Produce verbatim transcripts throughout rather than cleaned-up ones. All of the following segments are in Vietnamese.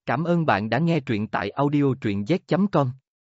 Cảm ơn bạn đã nghe truyện tại audio truyện z chấm com.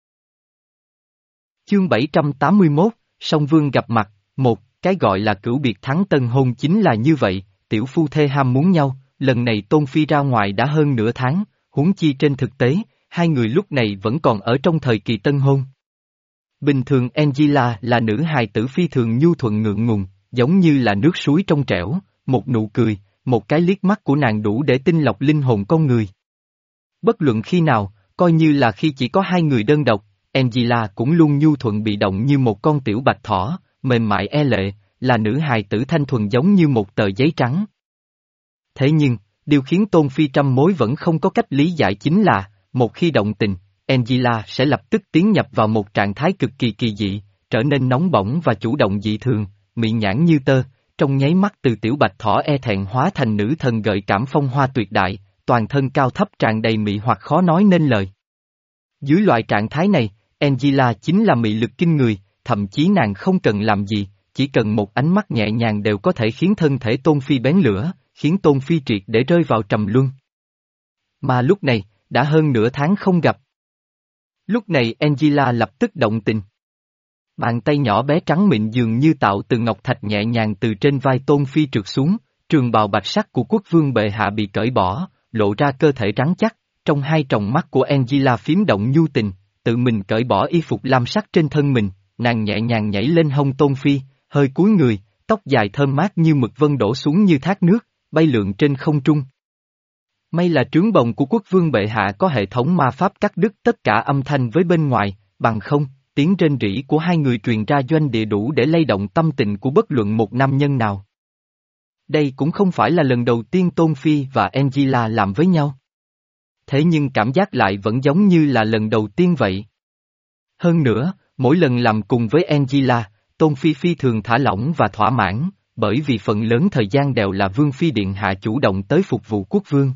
Chương bảy trăm tám mươi mốt, Song Vương gặp mặt, một, cái gọi là cửu biệt thắng tân hôn chính là như vậy, tiểu phu thê ham muốn nhau, lần này Tôn Phi ra ngoài đã hơn nửa tháng, huống chi trên thực tế, hai người lúc này vẫn còn ở trong thời kỳ tân hôn. Bình thường Angela là nữ hài tử phi thường nhu thuận ngượng ngùng, giống như là nước suối trong trẻo, một nụ cười, một cái liếc mắt của nàng đủ để tinh lọc linh hồn con người. Bất luận khi nào, coi như là khi chỉ có hai người đơn độc, Angela cũng luôn nhu thuận bị động như một con tiểu bạch thỏ, mềm mại e lệ, là nữ hài tử thanh thuần giống như một tờ giấy trắng. Thế nhưng, điều khiến Tôn Phi trăm mối vẫn không có cách lý giải chính là, một khi động tình, Angela sẽ lập tức tiến nhập vào một trạng thái cực kỳ kỳ dị, trở nên nóng bỏng và chủ động dị thường, mị nhãn như tơ, trong nháy mắt từ tiểu bạch thỏ e thẹn hóa thành nữ thần gợi cảm phong hoa tuyệt đại, toàn thân cao thấp tràn đầy mị hoặc khó nói nên lời. Dưới loại trạng thái này, Angela chính là mị lực kinh người, thậm chí nàng không cần làm gì, chỉ cần một ánh mắt nhẹ nhàng đều có thể khiến thân thể Tôn Phi bén lửa, khiến Tôn Phi triệt để rơi vào trầm luân. Mà lúc này, đã hơn nửa tháng không gặp. Lúc này Angela lập tức động tình. Bàn tay nhỏ bé trắng mịn dường như tạo từ ngọc thạch nhẹ nhàng từ trên vai Tôn Phi trượt xuống, trường bào bạch sắc của quốc vương bệ hạ bị cởi bỏ, lộ ra cơ thể rắn chắc, trong hai tròng mắt của Angela phím động nhu tình, tự mình cởi bỏ y phục lam sắc trên thân mình, nàng nhẹ nhàng nhảy lên hông Tôn Phi, hơi cúi người, tóc dài thơm mát như mực vân đổ xuống như thác nước, bay lượn trên không trung. May là trướng bồng của quốc vương bệ hạ có hệ thống ma pháp cắt đứt tất cả âm thanh với bên ngoài, bằng không, tiếng rên rỉ của hai người truyền ra doanh địa đủ để lay động tâm tình của bất luận một nam nhân nào. Đây cũng không phải là lần đầu tiên Tôn Phi và Angela làm với nhau. Thế nhưng cảm giác lại vẫn giống như là lần đầu tiên vậy. Hơn nữa, mỗi lần làm cùng với Angela, Tôn Phi phi thường thả lỏng và thỏa mãn, bởi vì phần lớn thời gian đều là Vương Phi Điện Hạ chủ động tới phục vụ quốc vương.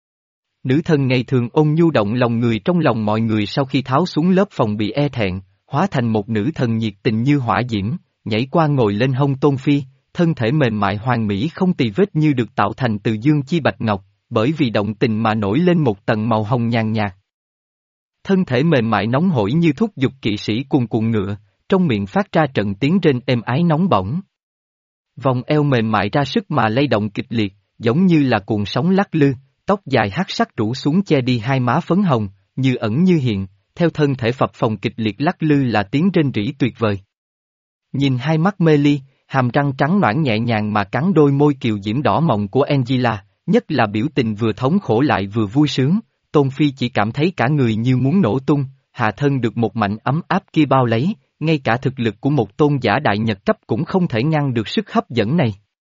Nữ thần ngày thường ôn nhu động lòng người trong lòng mọi người sau khi tháo xuống lớp phòng bị e thẹn, hóa thành một nữ thần nhiệt tình như hỏa diễm, nhảy qua ngồi lên hông Tôn Phi, thân thể mềm mại hoàn mỹ không tì vết như được tạo thành từ dương chi bạch ngọc, bởi vì động tình mà nổi lên một tầng màu hồng nhàn nhạt. Thân thể mềm mại nóng hổi như thúc giục kỵ sĩ cuồn cuộn ngựa, trong miệng phát ra trận tiếng rên êm ái nóng bỏng. Vòng eo mềm mại ra sức mà lay động kịch liệt, giống như là cuộn sóng lắc lư, tóc dài hắc sắc rủ xuống che đi hai má phấn hồng, như ẩn như hiện, theo thân thể phập phồng kịch liệt lắc lư là tiếng rên rỉ tuyệt vời. Nhìn hai mắt mê ly, hàm răng trắng nõn nhẹ nhàng mà cắn đôi môi kiều diễm đỏ mọng của Angela, nhất là biểu tình vừa thống khổ lại vừa vui sướng, Tôn Phi chỉ cảm thấy cả người như muốn nổ tung, hạ thân được một mảnh ấm áp kia bao lấy, ngay cả thực lực của một tôn giả đại nhật cấp cũng không thể ngăn được sức hấp dẫn này.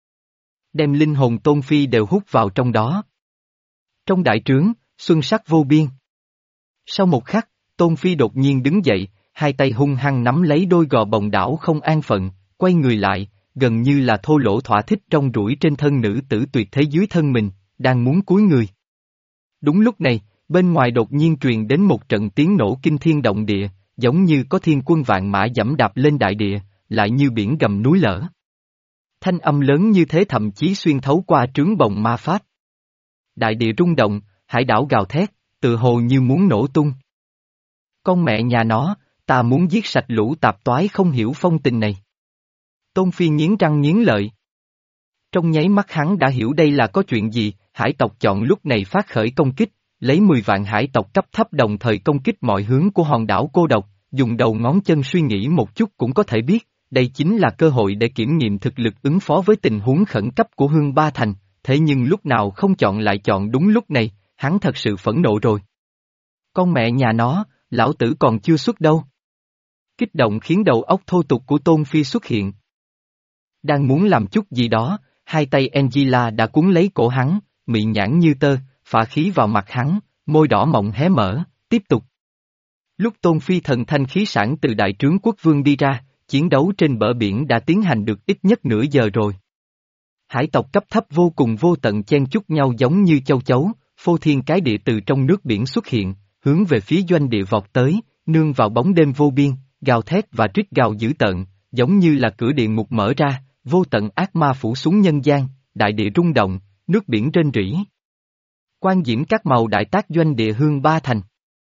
Đem linh hồn Tôn Phi đều hút vào trong đó. Trong đại trướng, xuân sắc vô biên. Sau một khắc, Tôn Phi đột nhiên đứng dậy, hai tay hung hăng nắm lấy đôi gò bồng đảo không an phận, quay người lại, gần như là thô lỗ thỏa thích trong rủi trên thân nữ tử tuyệt thế dưới thân mình, đang muốn cúi người. Đúng lúc này, bên ngoài đột nhiên truyền đến một trận tiếng nổ kinh thiên động địa, giống như có thiên quân vạn mã giẫm đạp lên đại địa, lại như biển gầm núi lở. Thanh âm lớn như thế thậm chí xuyên thấu qua trướng bồng ma pháp. Đại địa rung động, hải đảo gào thét, tự hồ như muốn nổ tung. Con mẹ nhà nó, ta muốn giết sạch lũ tạp toái không hiểu phong tình này. Tôn Phi nghiến răng nghiến lợi. Trong nháy mắt hắn đã hiểu đây là có chuyện gì, hải tộc chọn lúc này phát khởi công kích, lấy mười vạn hải tộc cấp thấp đồng thời công kích mọi hướng của hòn đảo cô độc, dùng đầu ngón chân suy nghĩ một chút cũng có thể biết, đây chính là cơ hội để kiểm nghiệm thực lực ứng phó với tình huống khẩn cấp của Hương Ba Thành, thế nhưng lúc nào không chọn lại chọn đúng lúc này, hắn thật sự phẫn nộ rồi. Con mẹ nhà nó, lão tử còn chưa xuất đâu. Kích động khiến đầu óc thô tục của Tôn Phi xuất hiện. Đang muốn làm chút gì đó, hai tay Angela đã cuốn lấy cổ hắn, mị nhãn như tơ, phả khí vào mặt hắn, môi đỏ mọng hé mở, tiếp tục. Lúc Tôn Phi thần thanh khí sản từ đại trướng quốc vương đi ra, chiến đấu trên bờ biển đã tiến hành được ít nhất nửa giờ rồi. Hải tộc cấp thấp vô cùng vô tận chen chúc nhau giống như châu chấu, phô thiên cái địa từ trong nước biển xuất hiện, hướng về phía doanh địa vọt tới, nương vào bóng đêm vô biên, gào thét và rít gào dữ tợn, giống như là cửa địa ngục mở ra, vô tận ác ma phủ xuống nhân gian, đại địa rung động, nước biển rên rỉ. Quan diễm các màu đại tác doanh địa Hương Ba Thành.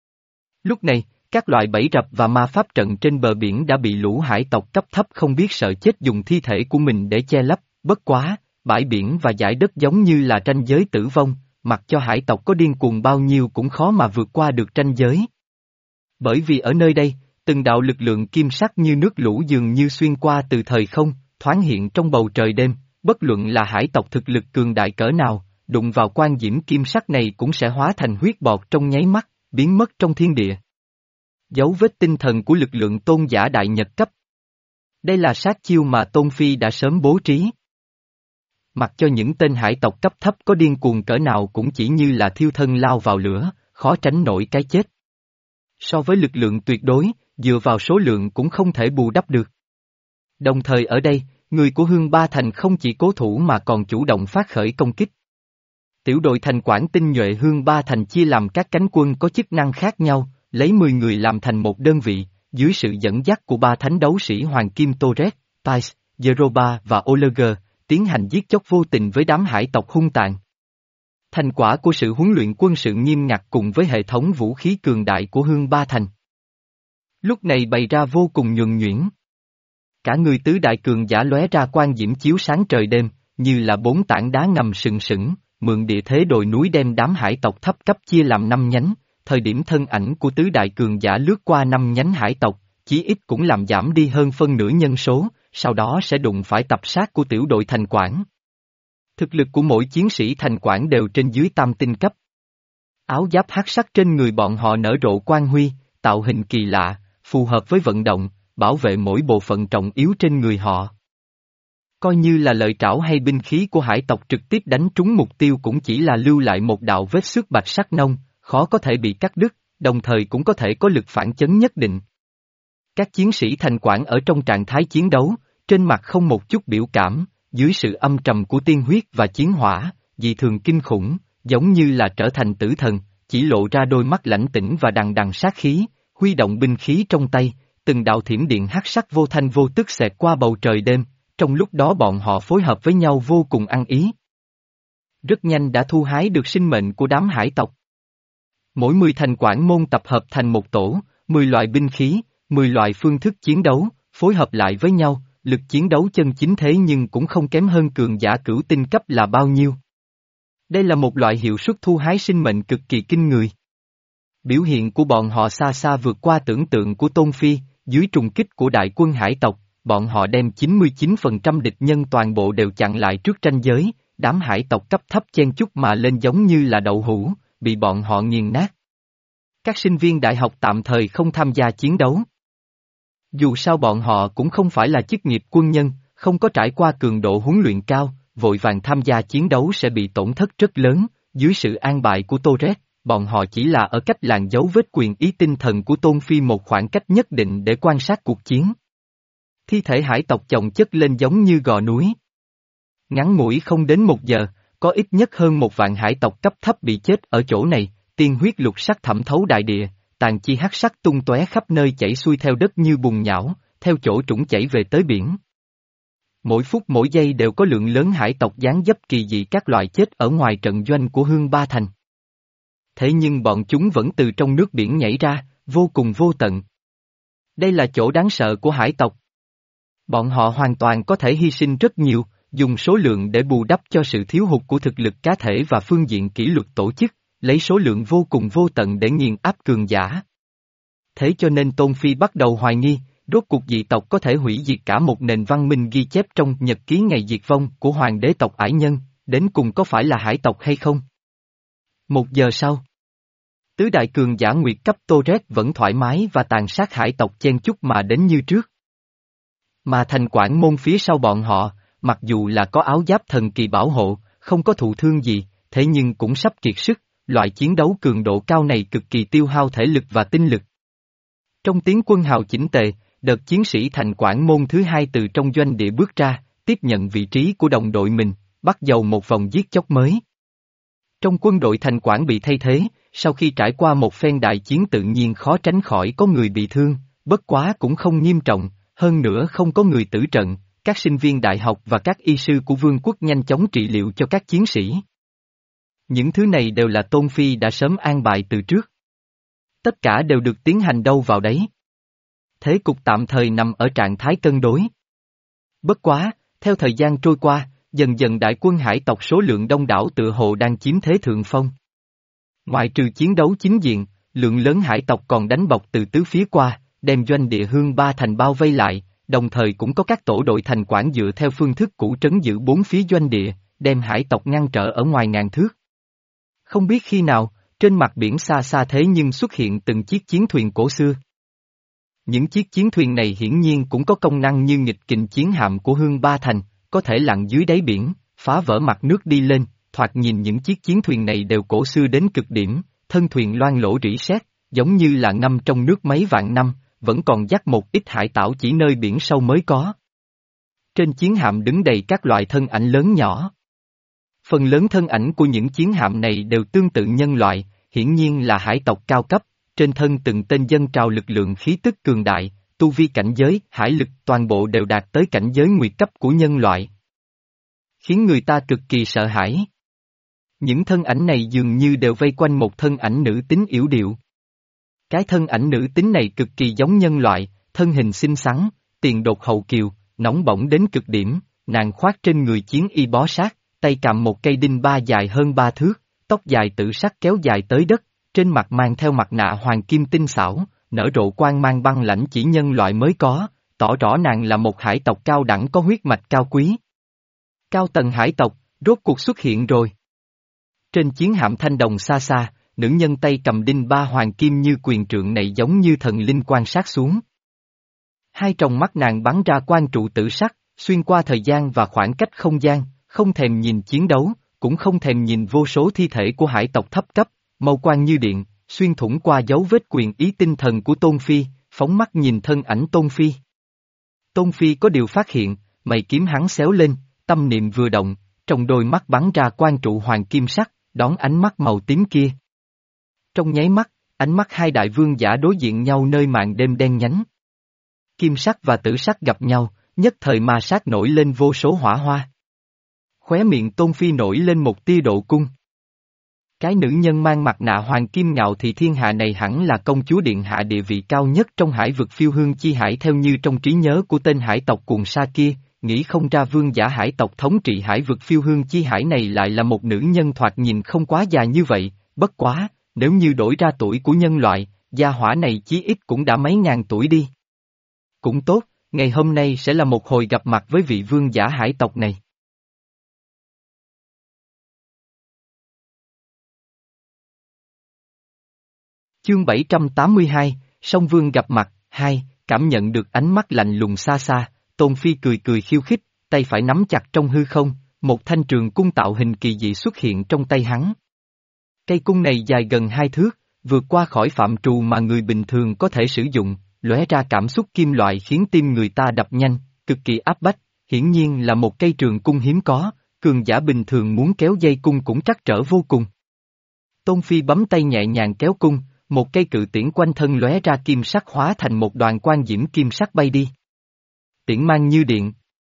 Lúc này, các loại bẫy rập và ma pháp trận trên bờ biển đã bị lũ hải tộc cấp thấp không biết sợ chết dùng thi thể của mình để che lấp, bất quá, bãi biển và dải đất giống như là ranh giới tử vong, mặc cho hải tộc có điên cuồng bao nhiêu cũng khó mà vượt qua được ranh giới. Bởi vì ở nơi đây, từng đạo lực lượng kim sắc như nước lũ dường như xuyên qua từ thời không, thoáng hiện trong bầu trời đêm, bất luận là hải tộc thực lực cường đại cỡ nào, đụng vào quan diễm kim sắc này cũng sẽ hóa thành huyết bọt trong nháy mắt, biến mất trong thiên địa. Dấu vết tinh thần của lực lượng tôn giả đại nhật cấp. Đây là sát chiêu mà Tôn Phi đã sớm bố trí. Mặc cho những tên hải tộc cấp thấp có điên cuồng cỡ nào cũng chỉ như là thiêu thân lao vào lửa, khó tránh nổi cái chết. So với lực lượng tuyệt đối, dựa vào số lượng cũng không thể bù đắp được. Đồng thời ở đây, người của Hương Ba Thành không chỉ cố thủ mà còn chủ động phát khởi công kích. Tiểu đội thành quản tinh nhuệ Hương Ba Thành chia làm các cánh quân có chức năng khác nhau, lấy mười người làm thành một đơn vị, dưới sự dẫn dắt của ba thánh đấu sĩ Hoàng Kim Torres, Pais, Jeroba và Oleger, tiến hành giết chóc vô tình với đám hải tộc hung tàn. Thành quả của sự huấn luyện quân sự nghiêm ngặt cùng với hệ thống vũ khí cường đại của Hương Ba Thành. Lúc này bày ra vô cùng nhuần nhuyễn. Cả người tứ đại cường giả lóe ra quang diễm chiếu sáng trời đêm, như là bốn tảng đá ngầm sừng sững, mượn địa thế đồi núi đem đám hải tộc thấp cấp chia làm năm nhánh, thời điểm thân ảnh của tứ đại cường giả lướt qua năm nhánh hải tộc, chí ít cũng làm giảm đi hơn phân nửa nhân số, sau đó sẽ đụng phải tập sát của tiểu đội thành quản. Thực lực của mỗi chiến sĩ thành quản đều trên dưới tam tinh cấp. Áo giáp hắc sắc trên người bọn họ nở rộ quang huy, tạo hình kỳ lạ, phù hợp với vận động, bảo vệ mỗi bộ phận trọng yếu trên người họ. Coi như là lợi trảo hay binh khí của hải tộc trực tiếp đánh trúng mục tiêu cũng chỉ là lưu lại một đạo vết xước bạch sắc nông, khó có thể bị cắt đứt, đồng thời cũng có thể có lực phản chấn nhất định. Các chiến sĩ thành quản ở trong trạng thái chiến đấu, trên mặt không một chút biểu cảm, dưới sự âm trầm của tiên huyết và chiến hỏa, dị thường kinh khủng, giống như là trở thành tử thần, chỉ lộ ra đôi mắt lãnh tĩnh và đằng đằng sát khí, huy động binh khí trong tay, từng đạo thiểm điện hắc sắc vô thanh vô tức xẹt qua bầu trời đêm, trong lúc đó bọn họ phối hợp với nhau vô cùng ăn ý. Rất nhanh đã thu hái được sinh mệnh của đám hải tộc. Mỗi mười thành quản môn tập hợp thành một tổ, mười loại binh khí, mười loại phương thức chiến đấu, phối hợp lại với nhau, lực chiến đấu chân chính thế nhưng cũng không kém hơn cường giả cửu tinh cấp là bao nhiêu. Đây là một loại hiệu suất thu hái sinh mệnh cực kỳ kinh người. Biểu hiện của bọn họ xa xa vượt qua tưởng tượng của Tôn Phi, dưới trùng kích của đại quân hải tộc, bọn họ đem chín mươi chín phần trăm địch nhân toàn bộ đều chặn lại trước ranh giới, đám hải tộc cấp thấp chen chúc mà lên giống như là đậu hũ, bị bọn họ nghiền nát. Các sinh viên đại học tạm thời không tham gia chiến đấu. Dù sao bọn họ cũng không phải là chức nghiệp quân nhân, không có trải qua cường độ huấn luyện cao, vội vàng tham gia chiến đấu sẽ bị tổn thất rất lớn, dưới sự an bài của Torres, bọn họ chỉ là ở cách làn dấu vết quyền ý tinh thần của Tôn Phi một khoảng cách nhất định để quan sát cuộc chiến. Thi thể hải tộc chồng chất lên giống như gò núi. Ngắn ngủi không đến một giờ, có ít nhất hơn một vạn hải tộc cấp thấp bị chết ở chỗ này, tiên huyết lục sắc thẩm thấu đại địa, tàn chi hắc sắc tung tóe khắp nơi chảy xuôi theo đất như bùn nhão, theo chỗ trũng chảy về tới biển. Mỗi phút mỗi giây đều có lượng lớn hải tộc gián dấp kỳ dị các loại chết ở ngoài trận doanh của Hương Ba Thành. Thế nhưng bọn chúng vẫn từ trong nước biển nhảy ra, vô cùng vô tận. Đây là chỗ đáng sợ của hải tộc. Bọn họ hoàn toàn có thể hy sinh rất nhiều, dùng số lượng để bù đắp cho sự thiếu hụt của thực lực cá thể và phương diện kỷ luật tổ chức, lấy số lượng vô cùng vô tận để nghiền áp cường giả. Thế cho nên Tôn Phi bắt đầu hoài nghi, rốt cuộc dị tộc có thể hủy diệt cả một nền văn minh ghi chép trong nhật ký ngày diệt vong của hoàng đế tộc Ải Nhân, đến cùng có phải là hải tộc hay không? Một giờ sau, tứ đại cường giả nguyệt cấp Torres vẫn thoải mái và tàn sát hải tộc chen chúc mà đến như trước. Mà thành quản môn phía sau bọn họ, mặc dù là có áo giáp thần kỳ bảo hộ, không có thụ thương gì, thế nhưng cũng sắp kiệt sức, loại chiến đấu cường độ cao này cực kỳ tiêu hao thể lực và tinh lực. Trong tiếng quân hào chỉnh tề, đợt chiến sĩ thành quản môn thứ hai từ trong doanh địa bước ra, tiếp nhận vị trí của đồng đội mình, bắt đầu một vòng giết chóc mới. Trong quân đội thành quản bị thay thế, sau khi trải qua một phen đại chiến tự nhiên khó tránh khỏi có người bị thương, bất quá cũng không nghiêm trọng, hơn nữa không có người tử trận, các sinh viên đại học và các y sư của vương quốc nhanh chóng trị liệu cho các chiến sĩ. Những thứ này đều là Tôn Phi đã sớm an bài từ trước. Tất cả đều được tiến hành đâu vào đấy. Thế cục tạm thời nằm ở trạng thái cân đối. Bất quá, theo thời gian trôi qua, dần dần đại quân hải tộc số lượng đông đảo tựa hồ đang chiếm thế thượng phong. Ngoại trừ chiến đấu chính diện, lượng lớn hải tộc còn đánh bọc từ tứ phía qua, đem doanh địa Hương Ba Thành bao vây lại, đồng thời cũng có các tổ đội thành quản dựa theo phương thức cũ trấn giữ bốn phía doanh địa, đem hải tộc ngăn trở ở ngoài ngàn thước. Không biết khi nào, trên mặt biển xa xa thế nhưng xuất hiện từng chiếc chiến thuyền cổ xưa. Những chiếc chiến thuyền này hiển nhiên cũng có công năng như nghịch kình chiến hạm của Hương Ba Thành, có thể lặn dưới đáy biển, phá vỡ mặt nước đi lên, thoạt nhìn những chiếc chiến thuyền này đều cổ xưa đến cực điểm, thân thuyền loang lỗ rỉ sét, giống như là ngâm trong nước mấy vạn năm, vẫn còn dắt một ít hải tảo chỉ nơi biển sâu mới có. Trên chiến hạm đứng đầy các loại thân ảnh lớn nhỏ. Phần lớn thân ảnh của những chiến hạm này đều tương tự nhân loại, hiển nhiên là hải tộc cao cấp, trên thân từng tên dân trào lực lượng khí tức cường đại, tu vi cảnh giới, hải lực toàn bộ đều đạt tới cảnh giới nguyệt cấp của nhân loại. Khiến người ta cực kỳ sợ hãi. Những thân ảnh này dường như đều vây quanh một thân ảnh nữ tính yểu điệu. Cái thân ảnh nữ tính này cực kỳ giống nhân loại, thân hình xinh xắn, tiền đột hậu kiều, nóng bỏng đến cực điểm, nàng khoác trên người chiến y bó sát, tay cầm một cây đinh ba dài hơn ba thước, tóc dài tự sắc kéo dài tới đất, trên mặt mang theo mặt nạ hoàng kim tinh xảo, nở rộ quang mang băng lãnh chỉ nhân loại mới có, tỏ rõ nàng là một hải tộc cao đẳng có huyết mạch cao quý. Cao tầng hải tộc, rốt cuộc xuất hiện rồi. Trên chiến hạm thanh đồng xa xa, nữ nhân tay cầm đinh ba hoàng kim như quyền trượng này giống như thần linh quan sát xuống. Hai tròng mắt nàng bắn ra quang trụ tử sắc, xuyên qua thời gian và khoảng cách không gian, không thèm nhìn chiến đấu, cũng không thèm nhìn vô số thi thể của hải tộc thấp cấp, mâu quang như điện, xuyên thủng qua dấu vết quyền ý tinh thần của Tôn Phi, phóng mắt nhìn thân ảnh Tôn Phi. Tôn Phi có điều phát hiện, mày kiếm hắn xéo lên, tâm niệm vừa động, trong đôi mắt bắn ra quang trụ hoàng kim sắc, đón ánh mắt màu tím kia. Trong nháy mắt, ánh mắt hai đại vương giả đối diện nhau nơi màn đêm đen nhánh. Kim sắc và tử sắc gặp nhau, nhất thời ma sát nổi lên vô số hỏa hoa. Khóe miệng Tôn Phi nổi lên một tia độ cung. Cái nữ nhân mang mặt nạ hoàng kim ngạo thì thiên hạ này hẳn là công chúa điện hạ địa vị cao nhất trong hải vực phiêu hương chi hải theo như trong trí nhớ của tên hải tộc cuồng sa kia, nghĩ không ra vương giả hải tộc thống trị hải vực phiêu hương chi hải này lại là một nữ nhân thoạt nhìn không quá già như vậy, bất quá, nếu như đổi ra tuổi của nhân loại, gia hỏa này chí ít cũng đã mấy ngàn tuổi đi. Cũng tốt, ngày hôm nay sẽ là một hồi gặp mặt với vị vương giả hải tộc này. Chương bảy trăm tám mươi hai, Song Vương gặp mặt, hai, cảm nhận được ánh mắt lạnh lùng xa xa, Tôn Phi cười cười khiêu khích, tay phải nắm chặt trong hư không, một thanh trường cung tạo hình kỳ dị xuất hiện trong tay hắn. Cây cung này dài gần hai thước, vượt qua khỏi phạm trù mà người bình thường có thể sử dụng, lóe ra cảm xúc kim loại khiến tim người ta đập nhanh, cực kỳ áp bách, hiển nhiên là một cây trường cung hiếm có, cường giả bình thường muốn kéo dây cung cũng trắc trở vô cùng. Tôn Phi bấm tay nhẹ nhàng kéo cung, một cây cự tiễn quanh thân lóe ra kim sắc hóa thành một đoàn quang diễm kim sắc bay đi. Tiễn mang như điện.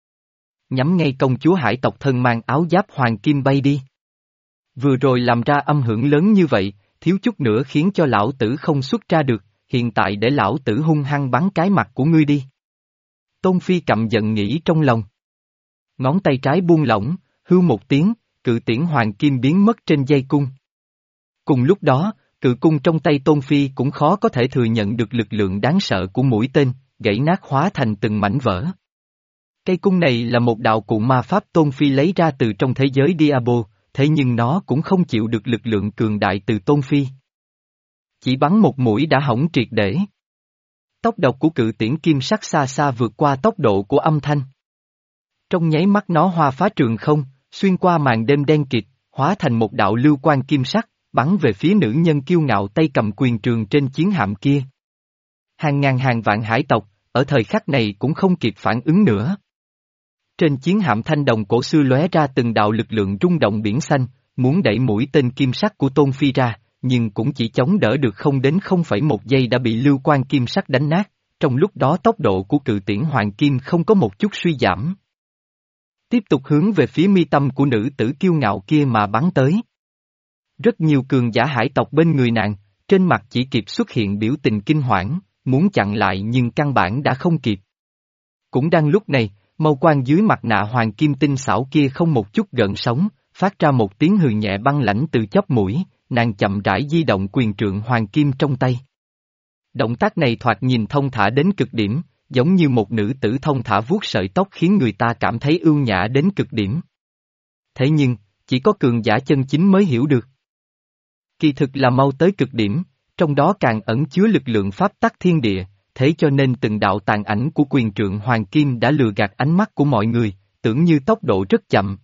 Nhắm ngay công chúa hải tộc thân mang áo giáp hoàng kim bay đi. Vừa rồi làm ra âm hưởng lớn như vậy, thiếu chút nữa khiến cho lão tử không xuất ra được, hiện tại để lão tử hung hăng bắn cái mặt của ngươi đi. Tôn Phi căm giận nghĩ trong lòng. Ngón tay trái buông lỏng, hưu một tiếng, cự tiễn hoàng kim biến mất trên dây cung. Cùng lúc đó, cự cung trong tay Tôn Phi cũng khó có thể thừa nhận được lực lượng đáng sợ của mũi tên, gãy nát hóa thành từng mảnh vỡ. Cây cung này là một đạo cụ ma pháp Tôn Phi lấy ra từ trong thế giới Diablo, thế nhưng nó cũng không chịu được lực lượng cường đại từ Tôn Phi. Chỉ bắn một mũi đã hỏng triệt để. Tốc độ của cự tiễn kim sắc xa xa vượt qua tốc độ của âm thanh. Trong nháy mắt nó hoa phá trường không, xuyên qua màn đêm đen kịt, hóa thành một đạo lưu quang kim sắc, bắn về phía nữ nhân kiêu ngạo tay cầm quyền trường trên chiến hạm kia. Hàng ngàn hàng vạn hải tộc, ở thời khắc này cũng không kịp phản ứng nữa. Trên chiến hạm thanh đồng cổ xưa lóe ra từng đạo lực lượng rung động biển xanh, muốn đẩy mũi tên kim sắc của Tôn Phi ra, nhưng cũng chỉ chống đỡ được không đến không phẩy một giây đã bị lưu quang kim sắc đánh nát, trong lúc đó tốc độ của cự tiễn hoàng kim không có một chút suy giảm. Tiếp tục hướng về phía mi tâm của nữ tử kiêu ngạo kia mà bắn tới. Rất nhiều cường giả hải tộc bên người nàng, trên mặt chỉ kịp xuất hiện biểu tình kinh hoảng, muốn chặn lại nhưng căn bản đã không kịp. Cũng đang lúc này, mâu quang dưới mặt nạ hoàng kim tinh xảo kia không một chút gợn sóng, phát ra một tiếng hừ nhẹ băng lãnh từ chóp mũi, nàng chậm rãi di động quyền trượng hoàng kim trong tay. Động tác này thoạt nhìn thông thả đến cực điểm, giống như một nữ tử thông thả vuốt sợi tóc khiến người ta cảm thấy ưu nhã đến cực điểm. Thế nhưng, chỉ có cường giả chân chính mới hiểu được. Kỳ thực là mau tới cực điểm, trong đó càng ẩn chứa lực lượng pháp tắc thiên địa, thế cho nên từng đạo tàn ảnh của quyền trượng hoàng kim đã lừa gạt ánh mắt của mọi người, tưởng như tốc độ rất chậm.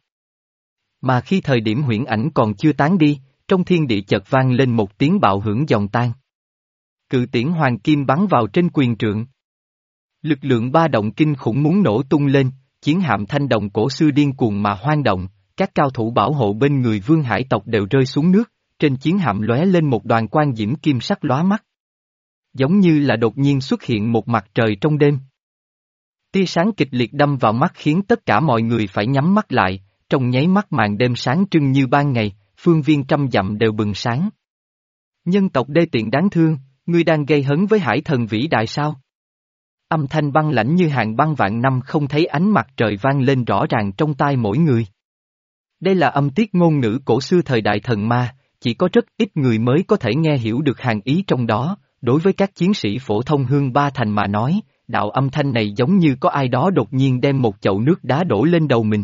Mà khi thời điểm huyễn ảnh còn chưa tán đi, trong thiên địa chợt vang lên một tiếng bạo hưởng giòn tan. Cự tiễn hoàng kim bắn vào trên quyền trượng. Lực lượng ba động kinh khủng muốn nổ tung lên, chiến hạm thanh đồng cổ xưa điên cuồng mà hoang động, các cao thủ bảo hộ bên người vương hải tộc đều rơi xuống nước, trên chiến hạm lóe lên một đoàn quang diễm kim sắc lóa mắt. Giống như là đột nhiên xuất hiện một mặt trời trong đêm. Tia sáng kịch liệt đâm vào mắt khiến tất cả mọi người phải nhắm mắt lại, trong nháy mắt màn đêm sáng trưng như ban ngày, phương viên trăm dặm đều bừng sáng. Nhân tộc đê tiện đáng thương, ngươi đang gây hấn với hải thần vĩ đại sao? Âm thanh băng lãnh như hàng băng vạn năm không thấy ánh mặt trời vang lên rõ ràng trong tai mỗi người. Đây là âm tiết ngôn ngữ cổ xưa thời đại thần ma, chỉ có rất ít người mới có thể nghe hiểu được hàng ý trong đó, đối với các chiến sĩ phổ thông hương ba thành mà nói, đạo âm thanh này giống như có ai đó đột nhiên đem một chậu nước đá đổ lên đầu mình.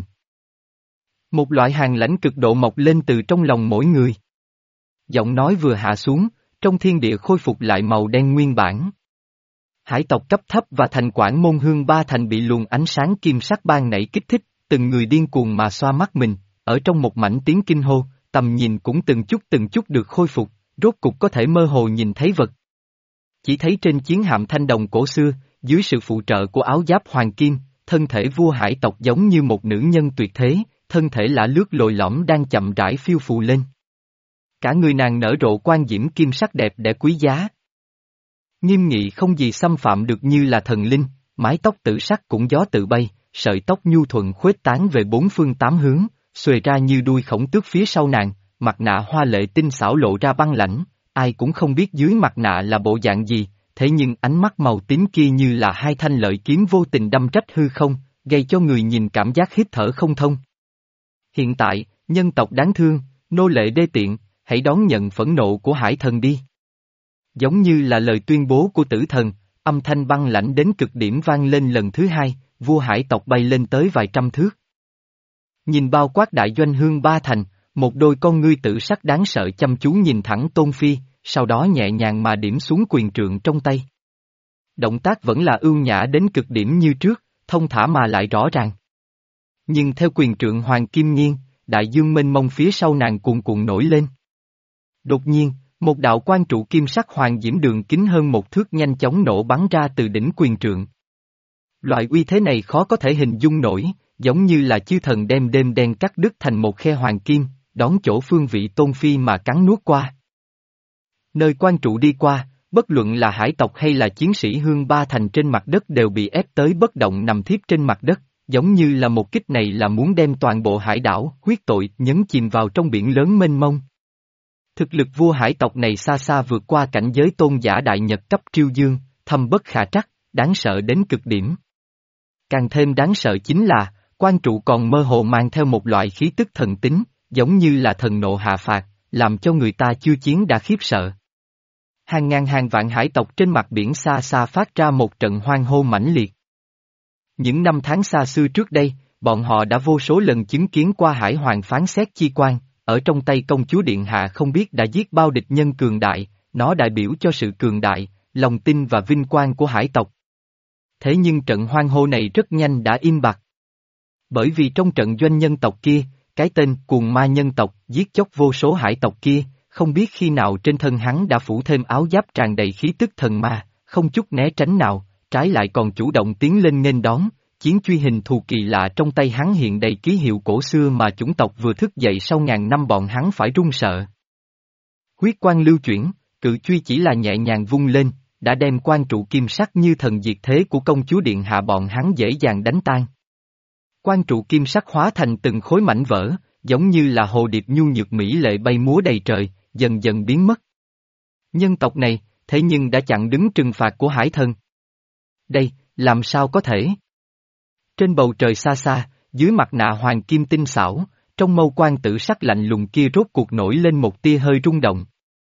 Một loại hàng lãnh cực độ mọc lên từ trong lòng mỗi người. Giọng nói vừa hạ xuống, trong thiên địa khôi phục lại màu đen nguyên bản. Hải tộc cấp thấp và thành quản môn hương ba thành bị luồng ánh sáng kim sắc ban nảy kích thích, từng người điên cuồng mà xoa mắt mình, ở trong một mảnh tiếng kinh hô, tầm nhìn cũng từng chút từng chút được khôi phục, rốt cục có thể mơ hồ nhìn thấy vật. Chỉ thấy trên chiến hạm thanh đồng cổ xưa, dưới sự phụ trợ của áo giáp hoàng kim, thân thể vua hải tộc giống như một nữ nhân tuyệt thế, thân thể lả lướt lồi lõm đang chậm rãi phiêu phù lên. Cả người nàng nở rộ quang diễm kim sắc đẹp đẽ quý giá. Nghiêm nghị không gì xâm phạm được như là thần linh, mái tóc tự sắc cũng gió tự bay, sợi tóc nhu thuận khuếch tán về bốn phương tám hướng, xuề ra như đuôi khổng tước phía sau nàng, mặt nạ hoa lệ tinh xảo lộ ra băng lãnh, ai cũng không biết dưới mặt nạ là bộ dạng gì, thế nhưng ánh mắt màu tím kia như là hai thanh lợi kiếm vô tình đâm trách hư không, gây cho người nhìn cảm giác hít thở không thông. Hiện tại, nhân tộc đáng thương, nô lệ đê tiện, hãy đón nhận phẫn nộ của hải thần đi. Giống như là lời tuyên bố của tử thần, âm thanh băng lãnh đến cực điểm vang lên lần thứ hai, vua hải tộc bay lên tới vài trăm thước. Nhìn bao quát đại doanh hương ba thành, một đôi con ngươi tử sắc đáng sợ chăm chú nhìn thẳng Tôn Phi, sau đó nhẹ nhàng mà điểm xuống quyền trượng trong tay. Động tác vẫn là ưu nhã đến cực điểm như trước, thông thả mà lại rõ ràng. Nhưng theo quyền trượng hoàng kim nghiêng, đại dương mênh mông phía sau nàng cuồn cuộn nổi lên. Đột nhiên, một đạo quan trụ kim sắc hoàng diễm đường kính hơn một thước nhanh chóng nổ bắn ra từ đỉnh quyền trượng. Loại uy thế này khó có thể hình dung nổi, giống như là chư thần đem đêm đen cắt đứt thành một khe hoàng kim, đón chỗ phương vị Tôn Phi mà cắn nuốt qua. Nơi quan trụ đi qua, bất luận là hải tộc hay là chiến sĩ hương ba thành trên mặt đất đều bị ép tới bất động nằm thiếp trên mặt đất, giống như là một kích này là muốn đem toàn bộ hải đảo, huyết tội, nhấn chìm vào trong biển lớn mênh mông. Thực lực vua hải tộc này xa xa vượt qua cảnh giới tôn giả đại nhật cấp triêu dương, thâm bất khả trắc, đáng sợ đến cực điểm. Càng thêm đáng sợ chính là, quan trụ còn mơ hồ mang theo một loại khí tức thần tính, giống như là thần nộ hạ phạt, làm cho người ta chưa chiến đã khiếp sợ. Hàng ngàn hàng vạn hải tộc trên mặt biển xa xa phát ra một trận hoang hô mãnh liệt. Những năm tháng xa xưa trước đây, bọn họ đã vô số lần chứng kiến qua hải hoàng phán xét chi quan, ở trong tay công chúa Điện Hạ không biết đã giết bao địch nhân cường đại, nó đại biểu cho sự cường đại, lòng tin và vinh quang của hải tộc. Thế nhưng trận hoang hô này rất nhanh đã im bặt. Bởi vì trong trận doanh nhân tộc kia, cái tên cuồng ma nhân tộc giết chóc vô số hải tộc kia, không biết khi nào trên thân hắn đã phủ thêm áo giáp tràn đầy khí tức thần ma, không chút né tránh nào, trái lại còn chủ động tiến lên nghênh đón, chiến truy hình thù kỳ lạ trong tay hắn hiện đầy ký hiệu cổ xưa mà chủng tộc vừa thức dậy sau ngàn năm bọn hắn phải run sợ. Huyết quang lưu chuyển, cự truy chỉ là nhẹ nhàng vung lên, đã đem quan trụ kim sắc như thần diệt thế của công chúa Điện Hạ bọn hắn dễ dàng đánh tan. Quan trụ kim sắc hóa thành từng khối mảnh vỡ, giống như là hồ điệp nhu nhược mỹ lệ bay múa đầy trời, dần dần biến mất. Nhân tộc này, thế nhưng đã chặn đứng trừng phạt của hải thần. Đây, làm sao có thể? Trên bầu trời xa xa, dưới mặt nạ hoàng kim tinh xảo, trong mâu quan tử sắc lạnh lùng kia rốt cuộc nổi lên một tia hơi rung động.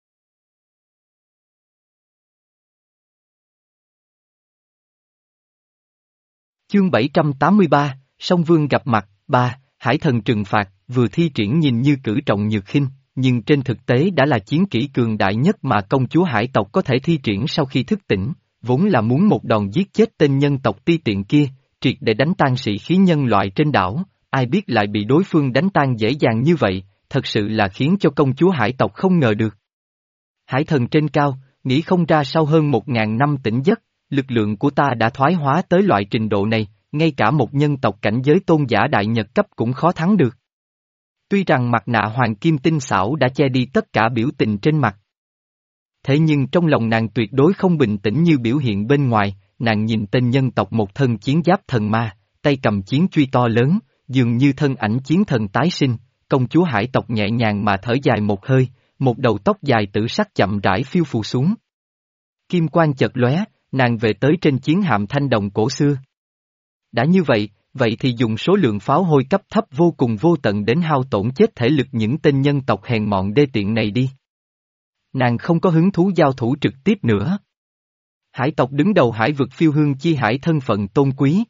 Chương bảy trăm tám mươi ba, Song Vương gặp mặt, ba, Hải thần trừng phạt, vừa thi triển nhìn như cử trọng nhược khinh, nhưng trên thực tế đã là chiến kỹ cường đại nhất mà công chúa hải tộc có thể thi triển sau khi thức tỉnh, vốn là muốn một đòn giết chết tên nhân tộc ti tiện kia, triệt để đánh tan sĩ khí nhân loại trên đảo, ai biết lại bị đối phương đánh tan dễ dàng như vậy, thật sự là khiến cho công chúa hải tộc không ngờ được. Hải thần trên cao, nghĩ không ra sau hơn một ngàn năm tỉnh giấc, lực lượng của ta đã thoái hóa tới loại trình độ này, ngay cả một nhân tộc cảnh giới tôn giả đại nhật cấp cũng khó thắng được. Tuy rằng mặt nạ hoàng kim tinh xảo đã che đi tất cả biểu tình trên mặt. Thế nhưng trong lòng nàng tuyệt đối không bình tĩnh như biểu hiện bên ngoài, nàng nhìn tên nhân tộc một thân chiến giáp thần ma, tay cầm chiến truy to lớn, dường như thân ảnh chiến thần tái sinh, công chúa hải tộc nhẹ nhàng mà thở dài một hơi, một đầu tóc dài tử sắc chậm rãi phiêu phù xuống. Kim quang chợt lóe, nàng về tới trên chiến hạm thanh đồng cổ xưa. Đã như vậy, vậy thì dùng số lượng pháo hôi cấp thấp vô cùng vô tận đến hao tổn chết thể lực những tên nhân tộc hèn mọn đê tiện này đi. Nàng không có hứng thú giao thủ trực tiếp nữa. Hải tộc đứng đầu hải vực phiêu hương chi hải thân phận tôn quý.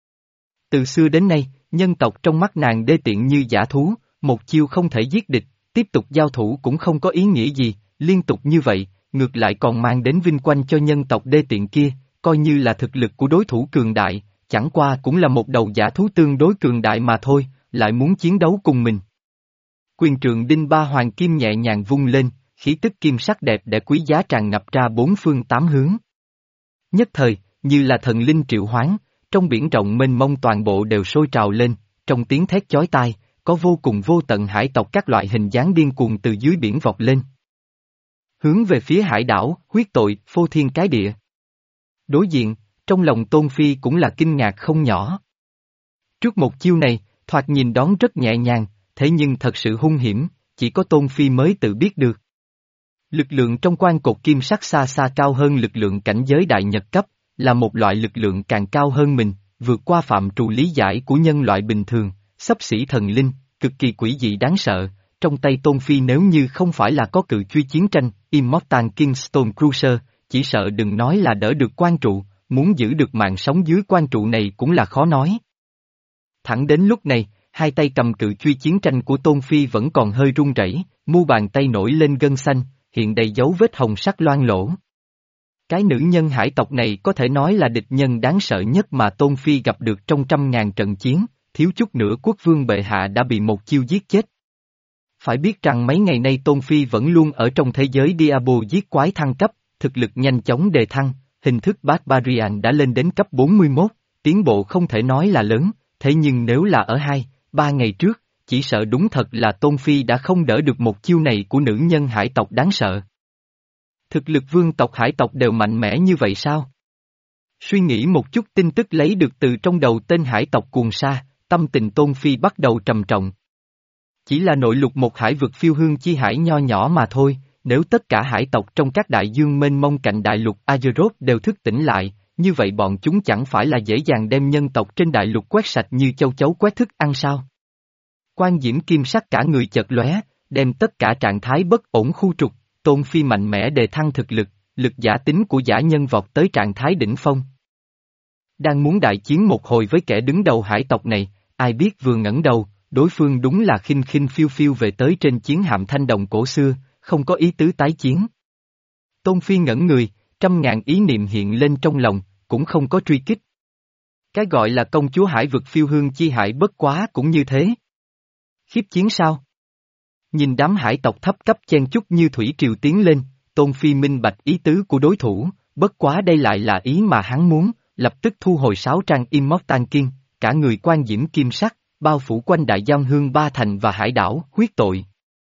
Từ xưa đến nay, nhân tộc trong mắt nàng đê tiện như dã thú, một chiêu không thể giết địch, tiếp tục giao thủ cũng không có ý nghĩa gì, liên tục như vậy, ngược lại còn mang đến vinh quang cho nhân tộc đê tiện kia, coi như là thực lực của đối thủ cường đại, chẳng qua cũng là một đầu dã thú tương đối cường đại mà thôi, lại muốn chiến đấu cùng mình. Quyền trượng đinh ba hoàng kim nhẹ nhàng vung lên, khí tức kim sắc đẹp để quý giá tràn ngập ra bốn phương tám hướng. Nhất thời, như là thần linh triệu hoán, trong biển rộng mênh mông toàn bộ đều sôi trào lên, trong tiếng thét chói tai, có vô cùng vô tận hải tộc các loại hình dáng điên cuồng từ dưới biển vọt lên. Hướng về phía hải đảo, huyết tội, phô thiên cái địa. Đối diện, trong lòng Tôn Phi cũng là kinh ngạc không nhỏ. Trước một chiêu này, thoạt nhìn đón rất nhẹ nhàng, thế nhưng thật sự hung hiểm, chỉ có Tôn Phi mới tự biết được. Lực lượng trong quan cột kim sắc xa xa cao hơn lực lượng cảnh giới đại nhật cấp, là một loại lực lượng càng cao hơn mình, vượt qua phạm trù lý giải của nhân loại bình thường, xấp xỉ thần linh, cực kỳ quỷ dị đáng sợ. Trong tay Tôn Phi nếu như không phải là có cự truy chiến tranh, Immortal Kingstone Cruiser, chỉ sợ đừng nói là đỡ được quan trụ, muốn giữ được mạng sống dưới quan trụ này cũng là khó nói. Thẳng đến lúc này, hai tay cầm cự truy chiến tranh của Tôn Phi vẫn còn hơi run rẩy, mu bàn tay nổi lên gân xanh, hiện đầy dấu vết hồng sắc loang lỗ. Cái nữ nhân hải tộc này có thể nói là địch nhân đáng sợ nhất mà Tôn Phi gặp được trong trăm ngàn trận chiến, thiếu chút nữa quốc vương bệ hạ đã bị một chiêu giết chết. Phải biết rằng mấy ngày nay Tôn Phi vẫn luôn ở trong thế giới Diablo giết quái thăng cấp, thực lực nhanh chóng đề thăng, hình thức Barbarian đã lên đến cấp bốn mươi mốt, tiến bộ không thể nói là lớn, thế nhưng nếu là ở hai, ba ngày trước, chỉ sợ đúng thật là Tôn Phi đã không đỡ được một chiêu này của nữ nhân hải tộc đáng sợ. Thực lực vương tộc hải tộc đều mạnh mẽ như vậy sao? Suy nghĩ một chút tin tức lấy được từ trong đầu tên hải tộc cuồng sa, tâm tình Tôn Phi bắt đầu trầm trọng. Chỉ là nội lục một hải vực phiêu hương chi hải nho nhỏ mà thôi, nếu tất cả hải tộc trong các đại dương mênh mông cạnh đại lục Azeroth đều thức tỉnh lại, như vậy bọn chúng chẳng phải là dễ dàng đem nhân tộc trên đại lục quét sạch như châu chấu quét thức ăn sao? Quan diễm kim sắc cả người chợt lóe, đem tất cả trạng thái bất ổn khu trục, Tôn Phi mạnh mẽ đề thăng thực lực, lực giả tính của giả nhân vọt tới trạng thái đỉnh phong. Đang muốn đại chiến một hồi với kẻ đứng đầu hải tộc này, ai biết vừa ngẩng đầu, đối phương đúng là khinh khinh phiêu phiêu về tới trên chiến hạm thanh đồng cổ xưa, không có ý tứ tái chiến. Tôn Phi ngẩn người, trăm ngàn ý niệm hiện lên trong lòng, cũng không có truy kích. Cái gọi là công chúa hải vực phiêu hương chi hải bất quá cũng như thế. Khiếp chiến sao? Nhìn đám hải tộc thấp cấp chen chúc như thủy triều tiến lên, Tôn Phi minh bạch ý tứ của đối thủ, bất quá đây lại là ý mà hắn muốn, lập tức thu hồi sáu trang Immortal King, cả người quan diễm kim sắc, bao phủ quanh đại giang hương ba thành và hải đảo, huyết tội.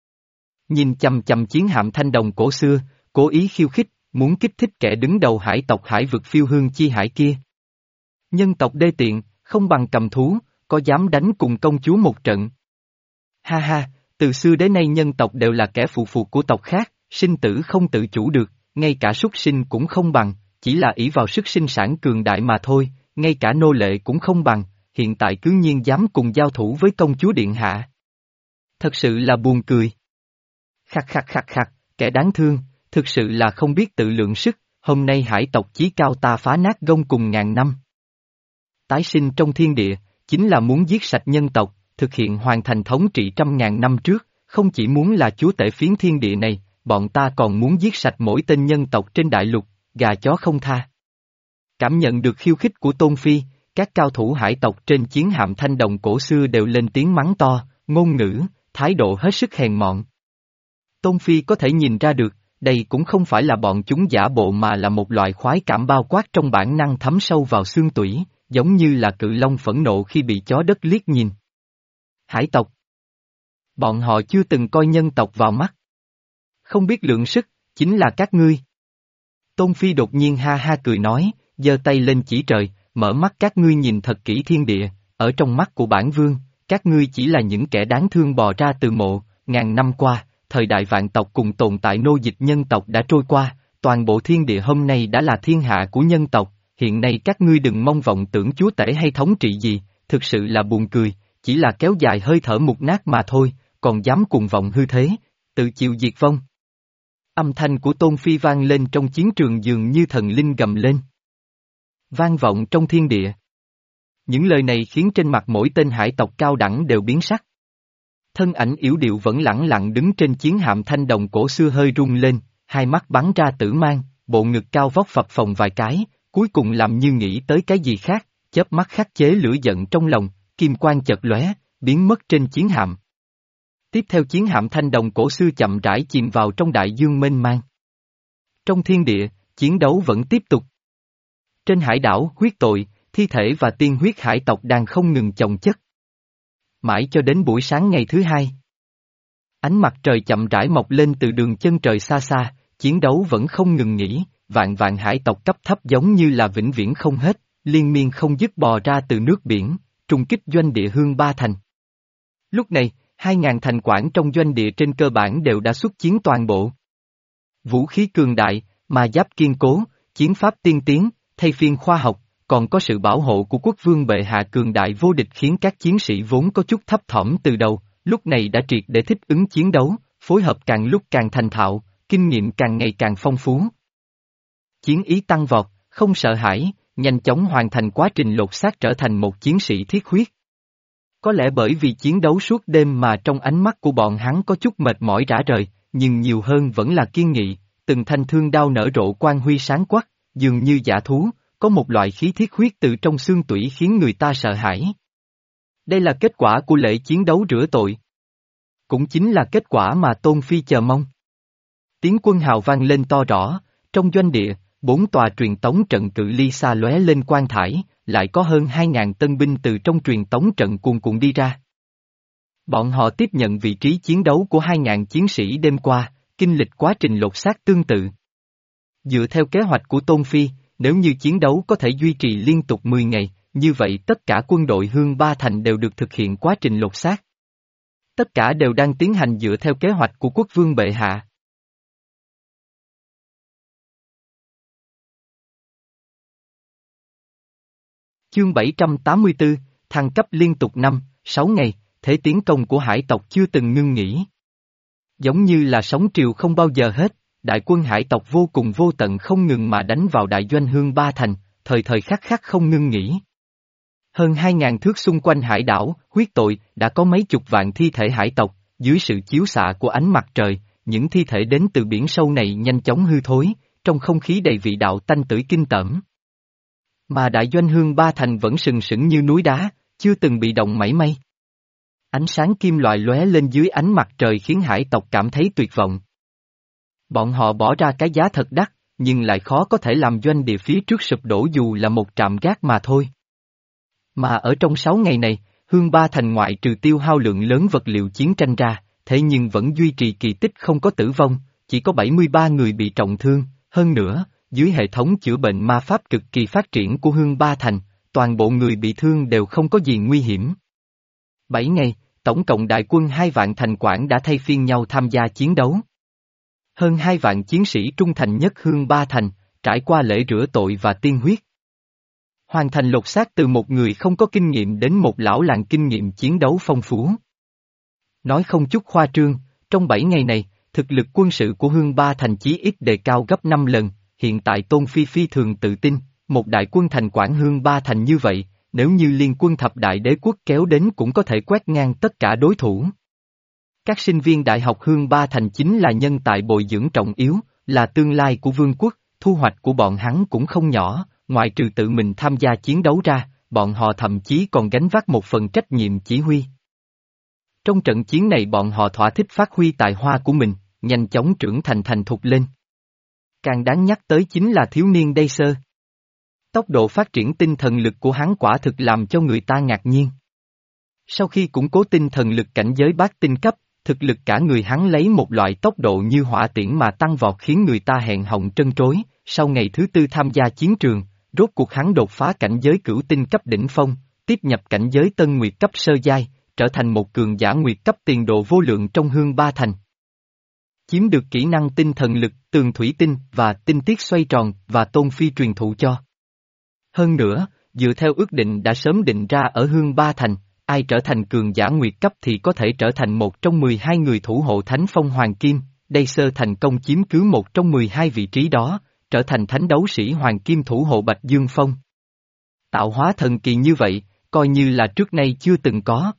Nhìn chầm chầm chiến hạm thanh đồng cổ xưa, cố ý khiêu khích, muốn kích thích kẻ đứng đầu hải tộc hải vực phiêu hương chi hải kia. Nhân tộc đê tiện, không bằng cầm thú, có dám đánh cùng công chúa một trận. Ha ha, từ xưa đến nay nhân tộc đều là kẻ phụ thuộc của tộc khác, sinh tử không tự chủ được, ngay cả súc sinh cũng không bằng, chỉ là ỷ vào sức sinh sản cường đại mà thôi, ngay cả nô lệ cũng không bằng, hiện tại cứ nhiên dám cùng giao thủ với công chúa điện hạ. Thật sự là buồn cười. Khắc khắc khắc khắc, kẻ đáng thương, thực sự là không biết tự lượng sức, hôm nay hải tộc chí cao ta phá nát gông cùng ngàn năm. Tái sinh trong thiên địa, chính là muốn giết sạch nhân tộc, thực hiện hoàn thành thống trị trăm ngàn năm trước, không chỉ muốn là chúa tể phiến thiên địa này, bọn ta còn muốn giết sạch mỗi tên nhân tộc trên đại lục, gà chó không tha. Cảm nhận được khiêu khích của Tôn Phi, các cao thủ hải tộc trên chiến hạm thanh đồng cổ xưa đều lên tiếng mắng to, ngôn ngữ, thái độ hết sức hèn mọn. Tôn Phi có thể nhìn ra được, đây cũng không phải là bọn chúng giả bộ mà là một loại khoái cảm bao quát trong bản năng thấm sâu vào xương tủy, giống như là cự long phẫn nộ khi bị chó đất liếc nhìn. Hải tộc. Bọn họ chưa từng coi nhân tộc vào mắt. Không biết lượng sức, chính là các ngươi. Tôn Phi đột nhiên ha ha cười nói, giơ tay lên chỉ trời, mở mắt các ngươi nhìn thật kỹ thiên địa, ở trong mắt của bản vương, các ngươi chỉ là những kẻ đáng thương bò ra từ mộ, ngàn năm qua, thời đại vạn tộc cùng tồn tại nô dịch nhân tộc đã trôi qua, toàn bộ thiên địa hôm nay đã là thiên hạ của nhân tộc, hiện nay các ngươi đừng mong vọng tưởng chúa tể hay thống trị gì, thực sự là buồn cười, chỉ là kéo dài hơi thở mục nát mà thôi, còn dám cùng vọng hư thế, tự chịu diệt vong. Âm thanh của Tôn Phi vang lên trong chiến trường dường như thần linh gầm lên. Vang vọng trong thiên địa. Những lời này khiến trên mặt mỗi tên hải tộc cao đẳng đều biến sắc. Thân ảnh yểu điệu vẫn lẳng lặng đứng trên chiến hạm thanh đồng cổ xưa hơi rung lên, hai mắt bắn ra tử mang, bộ ngực cao vóc phập phồng vài cái, cuối cùng làm như nghĩ tới cái gì khác, chớp mắt khắc chế lửa giận trong lòng, kim quang chợt lóe, biến mất trên chiến hạm. Tiếp theo chiến hạm thanh đồng cổ xưa chậm rãi chìm vào trong đại dương mênh mang. Trong thiên địa, chiến đấu vẫn tiếp tục. Trên hải đảo, huyết tội, thi thể và tiên huyết hải tộc đang không ngừng chồng chất. Mãi cho đến buổi sáng ngày thứ hai. Ánh mặt trời chậm rãi mọc lên từ đường chân trời xa xa, chiến đấu vẫn không ngừng nghỉ, vạn vạn hải tộc cấp thấp giống như là vĩnh viễn không hết, liên miên không dứt bò ra từ nước biển, trùng kích doanh địa Hương Ba Thành. Lúc này, hai ngàn thành quản trong doanh địa trên cơ bản đều đã xuất chiến toàn bộ. Vũ khí cường đại, ma giáp kiên cố, chiến pháp tiên tiến, thay phiên khoa học, còn có sự bảo hộ của quốc vương bệ hạ cường đại vô địch khiến các chiến sĩ vốn có chút thấp thỏm từ đầu, lúc này đã triệt để thích ứng chiến đấu, phối hợp càng lúc càng thành thạo, kinh nghiệm càng ngày càng phong phú. Chiến ý tăng vọt, không sợ hãi, nhanh chóng hoàn thành quá trình lột xác trở thành một chiến sĩ thiết huyết. Có lẽ bởi vì chiến đấu suốt đêm mà trong ánh mắt của bọn hắn có chút mệt mỏi rã rời, nhưng nhiều hơn vẫn là kiên nghị, từng thanh thương đao nở rộ quang huy sáng quắc, dường như dã thú, có một loại khí thiết huyết từ trong xương tủy khiến người ta sợ hãi. Đây là kết quả của lễ chiến đấu rửa tội. Cũng chính là kết quả mà Tôn Phi chờ mong. Tiếng quân hào vang lên to rõ, trong doanh địa, bốn tòa truyền tống trận cự ly xa lóe lên quang thải, lại có hơn hai ngàn tân binh từ trong truyền tống trận cuồn cuộn đi ra. Bọn họ tiếp nhận vị trí chiến đấu của hai ngàn chiến sĩ đêm qua, kinh lịch quá trình lột xác tương tự. Dựa theo kế hoạch của Tôn Phi, nếu như chiến đấu có thể duy trì liên tục mười ngày, như vậy tất cả quân đội Hương Ba Thành đều được thực hiện quá trình lột xác. Tất cả đều đang tiến hành dựa theo kế hoạch của quốc vương bệ hạ. Chương bảy trăm tám mươi tư, thăng cấp liên tục năm, sáu ngày, thế tiến công của hải tộc chưa từng ngưng nghỉ. Giống như là sóng triều không bao giờ hết, đại quân hải tộc vô cùng vô tận không ngừng mà đánh vào đại doanh Hương Ba Thành, thời thời khắc khắc không ngưng nghỉ. Hơn hai ngàn thước xung quanh hải đảo, huyết tội, đã có mấy chục vạn thi thể hải tộc, dưới sự chiếu xạ của ánh mặt trời, những thi thể đến từ biển sâu này nhanh chóng hư thối, trong không khí đầy vị đạo tanh tưởi kinh tởm. Mà đại doanh Hương Ba Thành vẫn sừng sững như núi đá, chưa từng bị động mảy may. Ánh sáng kim loại lóe lên dưới ánh mặt trời khiến hải tộc cảm thấy tuyệt vọng. Bọn họ bỏ ra cái giá thật đắt, nhưng lại khó có thể làm doanh địa phía trước sụp đổ dù là một trạm gác mà thôi. Mà ở trong sáu ngày này, Hương Ba Thành ngoại trừ tiêu hao lượng lớn vật liệu chiến tranh ra, thế nhưng vẫn duy trì kỳ tích không có tử vong, chỉ có bảy mươi ba người bị trọng thương, hơn nữa, dưới hệ thống chữa bệnh ma pháp cực kỳ phát triển của Hương Ba Thành, toàn bộ người bị thương đều không có gì nguy hiểm. Bảy ngày, tổng cộng đại quân hai vạn thành quản đã thay phiên nhau tham gia chiến đấu. Hơn hai vạn chiến sĩ trung thành nhất Hương Ba Thành, trải qua lễ rửa tội và tiên huyết. Hoàn thành lột xác từ một người không có kinh nghiệm đến một lão làng kinh nghiệm chiến đấu phong phú. Nói không chút khoa trương, trong bảy ngày này, thực lực quân sự của Hương Ba Thành chí ít đề cao gấp năm lần, hiện tại Tôn Phi phi thường tự tin, một đại quân thành quản Hương Ba Thành như vậy, nếu như liên quân thập đại đế quốc kéo đến cũng có thể quét ngang tất cả đối thủ. Các sinh viên đại học Hương Ba Thành chính là nhân tài bồi dưỡng trọng yếu, là tương lai của vương quốc, thu hoạch của bọn hắn cũng không nhỏ, ngoại trừ tự mình tham gia chiến đấu ra, bọn họ thậm chí còn gánh vác một phần trách nhiệm chỉ huy. Trong trận chiến này bọn họ thỏa thích phát huy tài hoa của mình, nhanh chóng trưởng thành thành thục lên. Càng đáng nhắc tới chính là thiếu niên Dacer. Tốc độ phát triển tinh thần lực của hắn quả thực làm cho người ta ngạc nhiên. Sau khi củng cố tinh thần lực cảnh giới bát tinh cấp, thực lực cả người hắn lấy một loại tốc độ như hỏa tiễn mà tăng vọt khiến người ta hẹn họng trân trối. Sau ngày thứ tư tham gia chiến trường, rốt cuộc hắn đột phá cảnh giới cửu tinh cấp đỉnh phong, tiếp nhập cảnh giới tân nguyệt cấp sơ giai, trở thành một cường giả nguyệt cấp tiền độ vô lượng trong Hương Ba Thành. Chiếm được kỹ năng tinh thần lực, tường thủy tinh và tinh tiết xoay tròn và Tôn Phi truyền thụ cho. Hơn nữa, dựa theo ước định đã sớm định ra ở Hương Ba Thành, ai trở thành cường giả nguyệt cấp thì có thể trở thành một trong mười hai người thủ hộ Thánh Phong Hoàng Kim, Dacer thành công chiếm cứ một trong mười hai vị trí đó, trở thành thánh đấu sĩ Hoàng Kim thủ hộ Bạch Dương Phong. Tạo hóa thần kỳ như vậy, coi như là trước nay chưa từng có.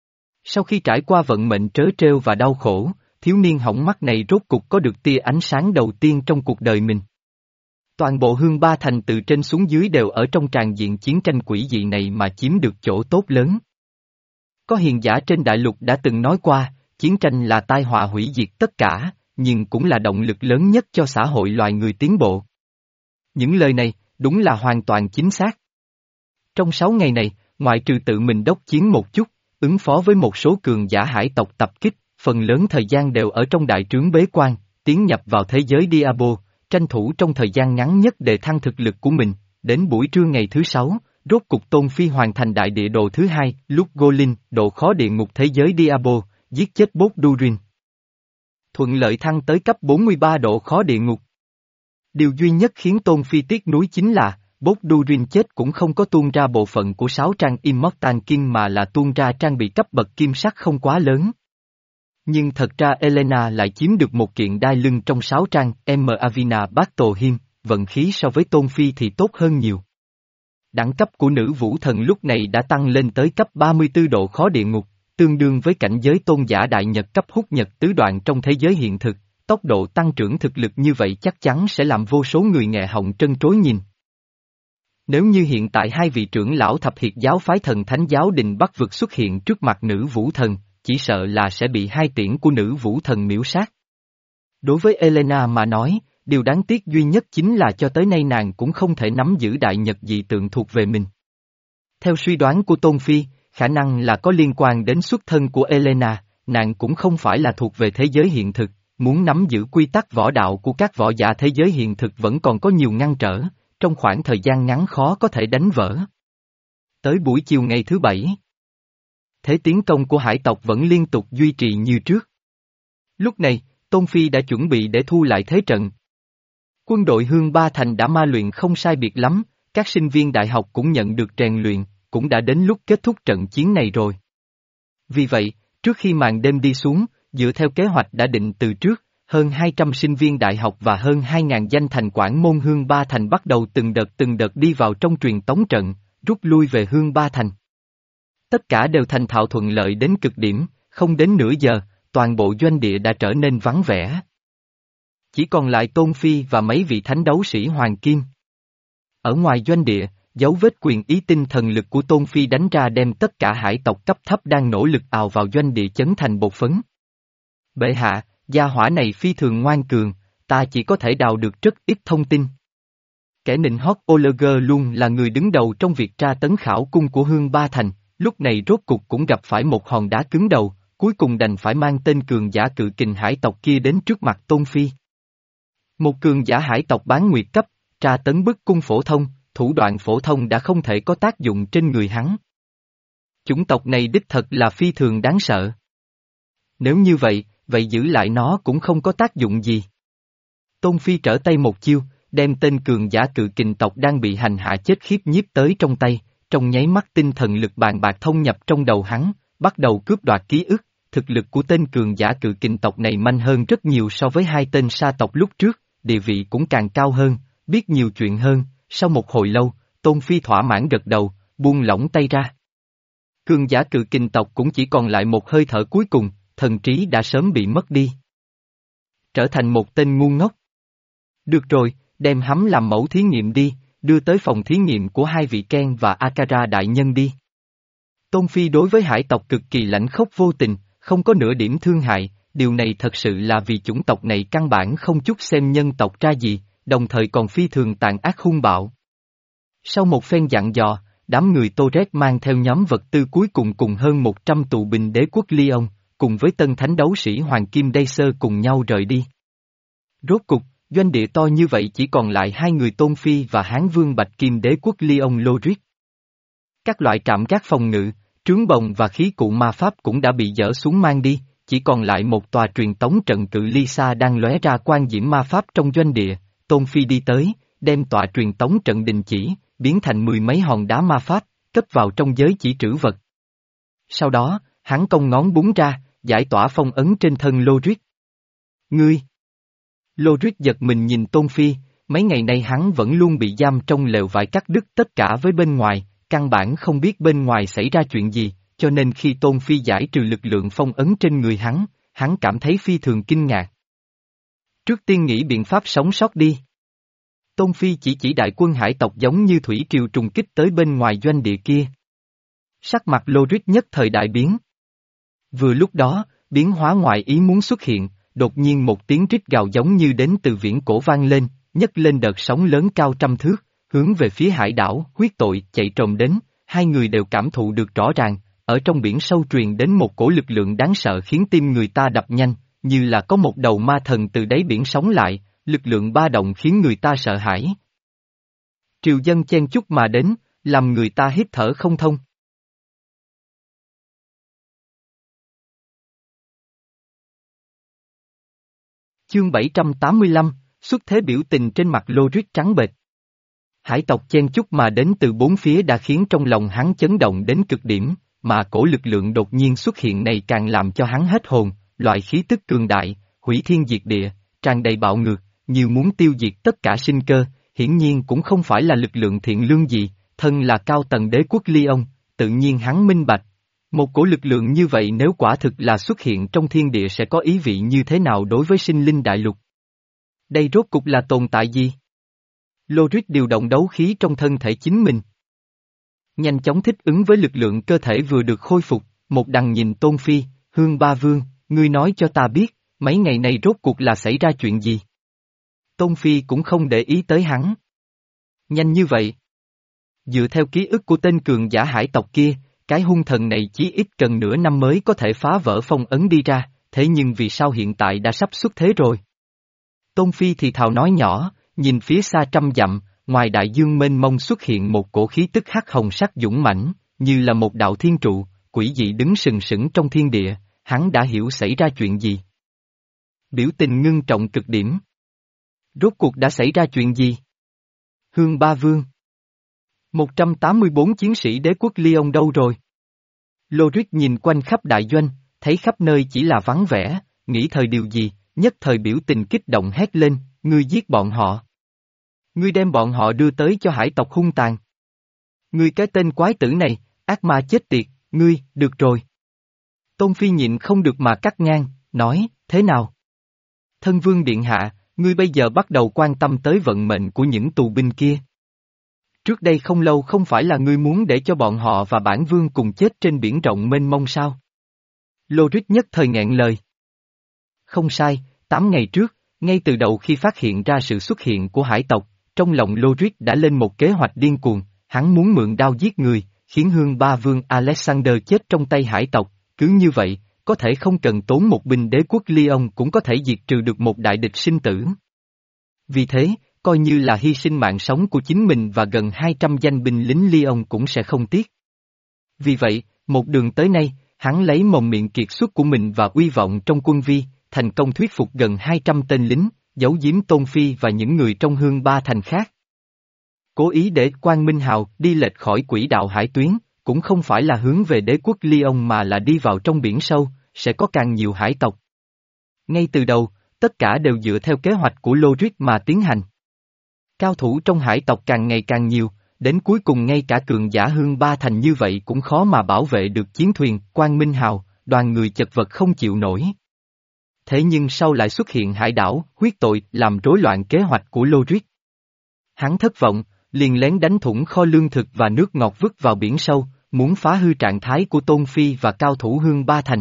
Sau khi trải qua vận mệnh trớ trêu và đau khổ, thiếu niên hỏng mắt này rốt cục có được tia ánh sáng đầu tiên trong cuộc đời mình. Toàn bộ Hương Ba Thành từ trên xuống dưới đều ở trong tràn diện chiến tranh quỷ dị này mà chiếm được chỗ tốt lớn. Có hiền giả trên đại lục đã từng nói qua, chiến tranh là tai họa hủy diệt tất cả, nhưng cũng là động lực lớn nhất cho xã hội loài người tiến bộ. Những lời này, đúng là hoàn toàn chính xác. Trong sáu ngày này, ngoại trừ tự mình đốc chiến một chút, ứng phó với một số cường giả hải tộc tập kích, phần lớn thời gian đều ở trong đại trướng bế quan, tiến nhập vào thế giới Diablo, tranh thủ trong thời gian ngắn nhất để thăng thực lực của mình. Đến buổi trưa ngày thứ sáu, rốt cục Tôn Phi hoàn thành đại địa đồ thứ hai, lúc Golin, độ khó địa ngục thế giới Diablo, giết chết Bốt Durin. Thuận lợi thăng tới cấp bốn mươi ba độ khó địa ngục. Điều duy nhất khiến Tôn Phi tiếc nuối chính là, Bốt Durin chết cũng không có tuôn ra bộ phận của sáu trang Immortal Kim mà là tuôn ra trang bị cấp bậc kim sắc không quá lớn. Nhưng thật ra Elena lại chiếm được một kiện đai lưng trong sáu trang M Avina Battle Hymn, vận khí so với Tôn Phi thì tốt hơn nhiều. Đẳng cấp của nữ vũ thần lúc này đã tăng lên tới cấp ba mươi tư độ khó địa ngục, tương đương với cảnh giới tôn giả đại nhật cấp hút nhật tứ đoạn trong thế giới hiện thực, tốc độ tăng trưởng thực lực như vậy chắc chắn sẽ làm vô số người nghẹ họng trân trối nhìn. Nếu như hiện tại hai vị trưởng lão thập hiệt giáo phái thần thánh giáo đình Bắc vực xuất hiện trước mặt nữ vũ thần, chỉ sợ là sẽ bị hai tiễn của nữ vũ thần miễu sát. Đối với Elena mà nói, điều đáng tiếc duy nhất chính là cho tới nay nàng cũng không thể nắm giữ đại nhật dị tượng thuộc về mình. Theo suy đoán của Tôn Phi, khả năng là có liên quan đến xuất thân của Elena, nàng cũng không phải là thuộc về thế giới hiện thực, muốn nắm giữ quy tắc võ đạo của các võ giả thế giới hiện thực vẫn còn có nhiều ngăn trở, trong khoảng thời gian ngắn khó có thể đánh vỡ. Tới buổi chiều ngày thứ bảy, thế tiến công của hải tộc vẫn liên tục duy trì như trước. Lúc này, Tôn Phi đã chuẩn bị để thu lại thế trận. Quân đội Hương Ba Thành đã ma luyện không sai biệt lắm, các sinh viên đại học cũng nhận được rèn luyện, cũng đã đến lúc kết thúc trận chiến này rồi. Vì vậy, trước khi màn đêm đi xuống, dựa theo kế hoạch đã định từ trước, hơn hai trăm sinh viên đại học và hơn hai nghìn danh thành quản môn Hương Ba Thành bắt đầu từng đợt từng đợt đi vào trong truyền tống trận, rút lui về Hương Ba Thành. Tất cả đều thành thạo thuận lợi đến cực điểm, không đến nửa giờ, toàn bộ doanh địa đã trở nên vắng vẻ. Chỉ còn lại Tôn Phi và mấy vị thánh đấu sĩ Hoàng Kim. Ở ngoài doanh địa, dấu vết quyền ý tinh thần lực của Tôn Phi đánh ra đem tất cả hải tộc cấp thấp đang nỗ lực ào vào doanh địa chấn thành bột phấn. Bệ hạ, gia hỏa này phi thường ngoan cường, ta chỉ có thể đào được rất ít thông tin. Kẻ nịnh hót Oleger luôn là người đứng đầu trong việc tra tấn khảo cung của Hương Ba Thành, lúc này rốt cục cũng gặp phải một hòn đá cứng đầu, cuối cùng đành phải mang tên cường giả cự kình hải tộc kia đến trước mặt Tôn Phi. Một cường giả hải tộc bán nguyệt cấp, tra tấn bức cung phổ thông, thủ đoạn phổ thông đã không thể có tác dụng trên người hắn. Chủng tộc này đích thật là phi thường đáng sợ. Nếu như vậy, vậy giữ lại nó cũng không có tác dụng gì. Tôn Phi trở tay một chiêu, đem tên cường giả cự kình tộc đang bị hành hạ chết khiếp nhiếp tới trong tay, trong nháy mắt tinh thần lực bàn bạc thông nhập trong đầu hắn, bắt đầu cướp đoạt ký ức. Thực lực của tên cường giả cự kình tộc này manh hơn rất nhiều so với hai tên sa tộc lúc trước, địa vị cũng càng cao hơn, biết nhiều chuyện hơn. Sau một hồi lâu, Tôn Phi thỏa mãn gật đầu, buông lỏng tay ra. Cường giả cự kình tộc cũng chỉ còn lại một hơi thở cuối cùng, thần trí đã sớm bị mất đi. Trở thành một tên ngu ngốc. Được rồi, đem hắn làm mẫu thí nghiệm đi, đưa tới phòng thí nghiệm của hai vị Ken và Akara đại nhân đi. Tôn Phi đối với hải tộc cực kỳ lãnh khốc vô tình, không có nửa điểm thương hại, điều này thật sự là vì chủng tộc này căn bản không chút xem nhân tộc ra gì, đồng thời còn phi thường tàn ác hung bạo. Sau một phen dặn dò, đám người Tô Red mang theo nhóm vật tư cuối cùng cùng hơn một trăm tù binh đế quốc Lyon, cùng với tân thánh đấu sĩ Hoàng Kim Dacer cùng nhau rời đi. Rốt cục, doanh địa to như vậy chỉ còn lại hai người Tôn Phi và Hán Vương Bạch Kim đế quốc Lyon Lodric. Các loại trạm gác phòng ngự, trướng bồng và khí cụ ma pháp cũng đã bị dỡ xuống mang đi, chỉ còn lại một tòa truyền tống trận cự ly xa đang lóe ra quang diễm ma pháp trong doanh địa. Tôn Phi đi tới, đem tòa truyền tống trận đình chỉ, biến thành mười mấy hòn đá ma pháp, cất vào trong giới chỉ trữ vật. Sau đó, hắn cong ngón búng ra, giải tỏa phong ấn trên thân Lodric. Ngươi! Lodric giật mình nhìn Tôn Phi, mấy ngày nay hắn vẫn luôn bị giam trong lều vải cắt đứt tất cả với bên ngoài, căn bản không biết bên ngoài xảy ra chuyện gì, cho nên khi Tôn Phi giải trừ lực lượng phong ấn trên người hắn, hắn cảm thấy phi thường kinh ngạc. Trước tiên nghĩ biện pháp sống sót đi. Tôn Phi chỉ chỉ đại quân hải tộc giống như thủy triều trùng kích tới bên ngoài doanh địa kia. Sắc mặt Lodric nhất thời đại biến. Vừa lúc đó, biến hóa ngoại ý muốn xuất hiện, đột nhiên một tiếng rít gào giống như đến từ viễn cổ vang lên, nhấc lên đợt sóng lớn cao trăm thước, hướng về phía hải đảo, huyết tội chạy trồm đến, hai người đều cảm thụ được rõ ràng, ở trong biển sâu truyền đến một cổ lực lượng đáng sợ khiến tim người ta đập nhanh, như là có một đầu ma thần từ đáy biển sống lại, lực lượng ba động khiến người ta sợ hãi. Triều dân chen chúc mà đến, làm người ta hít thở không thông. Chương bảy trăm tám mươi lăm, xuất thế biểu tình trên mặt Lodric trắng bệch. Hải tộc chen chúc mà đến từ bốn phía đã khiến trong lòng hắn chấn động đến cực điểm, mà cổ lực lượng đột nhiên xuất hiện này càng làm cho hắn hết hồn, loại khí tức cường đại, hủy thiên diệt địa, tràn đầy bạo ngược, như muốn tiêu diệt tất cả sinh cơ, hiển nhiên cũng không phải là lực lượng thiện lương gì, thân là cao tầng đế quốc Lyon, tự nhiên hắn minh bạch. Một cổ lực lượng như vậy nếu quả thực là xuất hiện trong thiên địa sẽ có ý vị như thế nào đối với sinh linh đại lục. Đây rốt cục là tồn tại gì? Lodric điều động đấu khí trong thân thể chính mình. Nhanh chóng thích ứng với lực lượng cơ thể vừa được khôi phục, một đằng nhìn Tôn Phi, Hương Ba Vương, ngươi nói cho ta biết, mấy ngày nay rốt cuộc là xảy ra chuyện gì? Tôn Phi cũng không để ý tới hắn. Nhanh như vậy. Dựa theo ký ức của tên cường giả hải tộc kia, cái hung thần này chí ít cần nửa năm mới có thể phá vỡ phong ấn đi ra, thế nhưng vì sao hiện tại đã sắp xuất thế rồi? Tôn Phi thì thào nói nhỏ, nhìn phía xa trăm dặm, ngoài đại dương mênh mông xuất hiện một cổ khí tức hắc hồng sắc dũng mãnh, như là một đạo thiên trụ, quỷ dị đứng sừng sững trong thiên địa, hắn đã hiểu xảy ra chuyện gì. Biểu tình ngưng trọng cực điểm. Rốt cuộc đã xảy ra chuyện gì? Hương Ba Vương. một trăm tám mươi bốn chiến sĩ đế quốc Lyon đâu rồi? Lodric nhìn quanh khắp đại doanh, thấy khắp nơi chỉ là vắng vẻ, nghĩ thời điều gì, nhất thời biểu tình kích động hét lên, ngươi giết bọn họ. Ngươi đem bọn họ đưa tới cho hải tộc hung tàn. Ngươi cái tên quái tử này, ác ma chết tiệt, ngươi, được rồi. Tôn Phi nhịn không được mà cắt ngang, nói, thế nào? Thân vương điện hạ, ngươi bây giờ bắt đầu quan tâm tới vận mệnh của những tù binh kia. Trước đây không lâu không phải là ngươi muốn để cho bọn họ và bản vương cùng chết trên biển rộng mênh mông sao? Lodric nhất thời nghẹn lời. Không sai, tám ngày trước, ngay từ đầu khi phát hiện ra sự xuất hiện của hải tộc, trong lòng Lodric đã lên một kế hoạch điên cuồng, hắn muốn mượn đao giết người, khiến Hương Ba Vương Alexander chết trong tay hải tộc, cứ như vậy, có thể không cần tốn một binh đế quốc Lyon cũng có thể diệt trừ được một đại địch sinh tử. Vì thế, coi như là hy sinh mạng sống của chính mình và gần hai trăm danh binh lính Lyon cũng sẽ không tiếc. Vì vậy, Một đường tới nay, hắn lấy mồm miệng kiệt xuất của mình và uy vọng trong quân vi, thành công thuyết phục gần hai trăm tên lính, giấu giếm Tôn Phi và những người trong Hương Ba Thành khác. Cố ý để Quang Minh Hào đi lệch khỏi quỹ đạo hải tuyến, cũng không phải là hướng về đế quốc Lyon mà là đi vào trong biển sâu, sẽ có càng nhiều hải tộc. Ngay từ đầu, tất cả đều dựa theo kế hoạch của Lodric mà tiến hành. Cao thủ trong hải tộc càng ngày càng nhiều, đến cuối cùng ngay cả cường giả Hương Ba Thành như vậy cũng khó mà bảo vệ được chiến thuyền Quang Minh Hào, đoàn người chật vật không chịu nổi. Thế nhưng sau lại xuất hiện hải đảo, huyết tội, làm rối loạn kế hoạch của Lodric. Hắn thất vọng, liền lén đánh thủng kho lương thực và nước ngọt vứt vào biển sâu, muốn phá hư trạng thái của Tôn Phi và cao thủ Hương Ba Thành.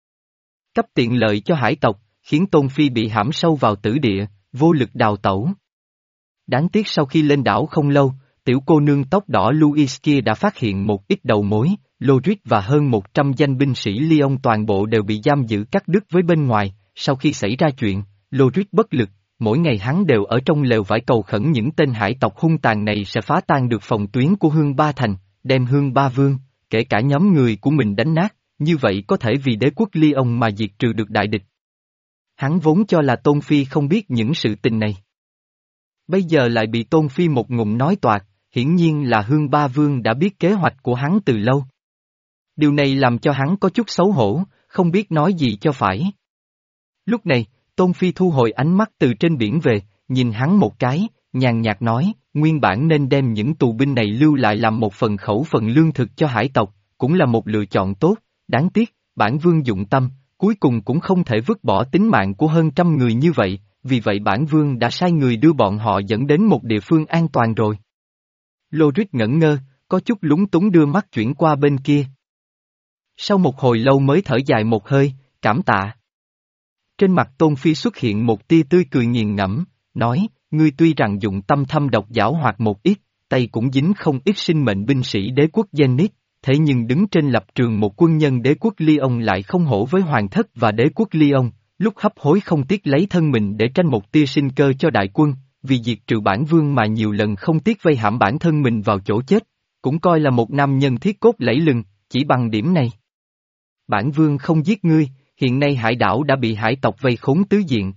Cấp tiện lợi cho hải tộc, khiến Tôn Phi bị hãm sâu vào tử địa, vô lực đào tẩu. Đáng tiếc sau khi lên đảo không lâu, tiểu cô nương tóc đỏ Louise kia đã phát hiện một ít đầu mối, Lodric và hơn một trăm danh binh sĩ Lyon toàn bộ đều bị giam giữ cắt đứt với bên ngoài. Sau khi xảy ra chuyện, Lodric bất lực, mỗi ngày hắn đều ở trong lều vải cầu khẩn những tên hải tộc hung tàn này sẽ phá tan được phòng tuyến của Hương Ba Thành, đem Hương Ba Vương, kể cả nhóm người của mình đánh nát, như vậy có thể vì đế quốc Lyon mà diệt trừ được đại địch. Hắn vốn cho là Tôn Phi không biết những sự tình này. Bây giờ lại bị Tôn Phi một ngụm nói toạc, hiển nhiên là Hương Ba Vương đã biết kế hoạch của hắn từ lâu. Điều này làm cho hắn có chút xấu hổ, không biết nói gì cho phải. Lúc này, Tôn Phi thu hồi ánh mắt từ trên biển về, nhìn hắn một cái, nhàn nhạt nói, nguyên bản nên đem những tù binh này lưu lại làm một phần khẩu phần lương thực cho hải tộc, cũng là một lựa chọn tốt, đáng tiếc, bản vương dụng tâm, cuối cùng cũng không thể vứt bỏ tính mạng của hơn trăm người như vậy, vì vậy bản vương đã sai người đưa bọn họ dẫn đến một địa phương an toàn rồi. Lodric ngẩn ngơ, có chút lúng túng đưa mắt chuyển qua bên kia. Sau một hồi lâu mới thở dài một hơi, cảm tạ. Trên mặt Tôn Phi xuất hiện một tia tươi cười nghiền ngẫm, nói, ngươi tuy rằng dụng tâm thâm độc giảo hoạt một ít, tay cũng dính không ít sinh mệnh binh sĩ đế quốc Zenith, thế nhưng đứng trên lập trường một quân nhân đế quốc Lyon lại không hổ với hoàng thất và đế quốc Lyon, lúc hấp hối không tiếc lấy thân mình để tranh một tia sinh cơ cho đại quân, vì diệt trừ bản vương mà nhiều lần không tiếc vây hãm bản thân mình vào chỗ chết, cũng coi là một nam nhân thiết cốt lẫy lừng, chỉ bằng điểm này. Bản vương không giết ngươi, hiện nay hải đảo đã bị hải tộc vây khốn tứ diện.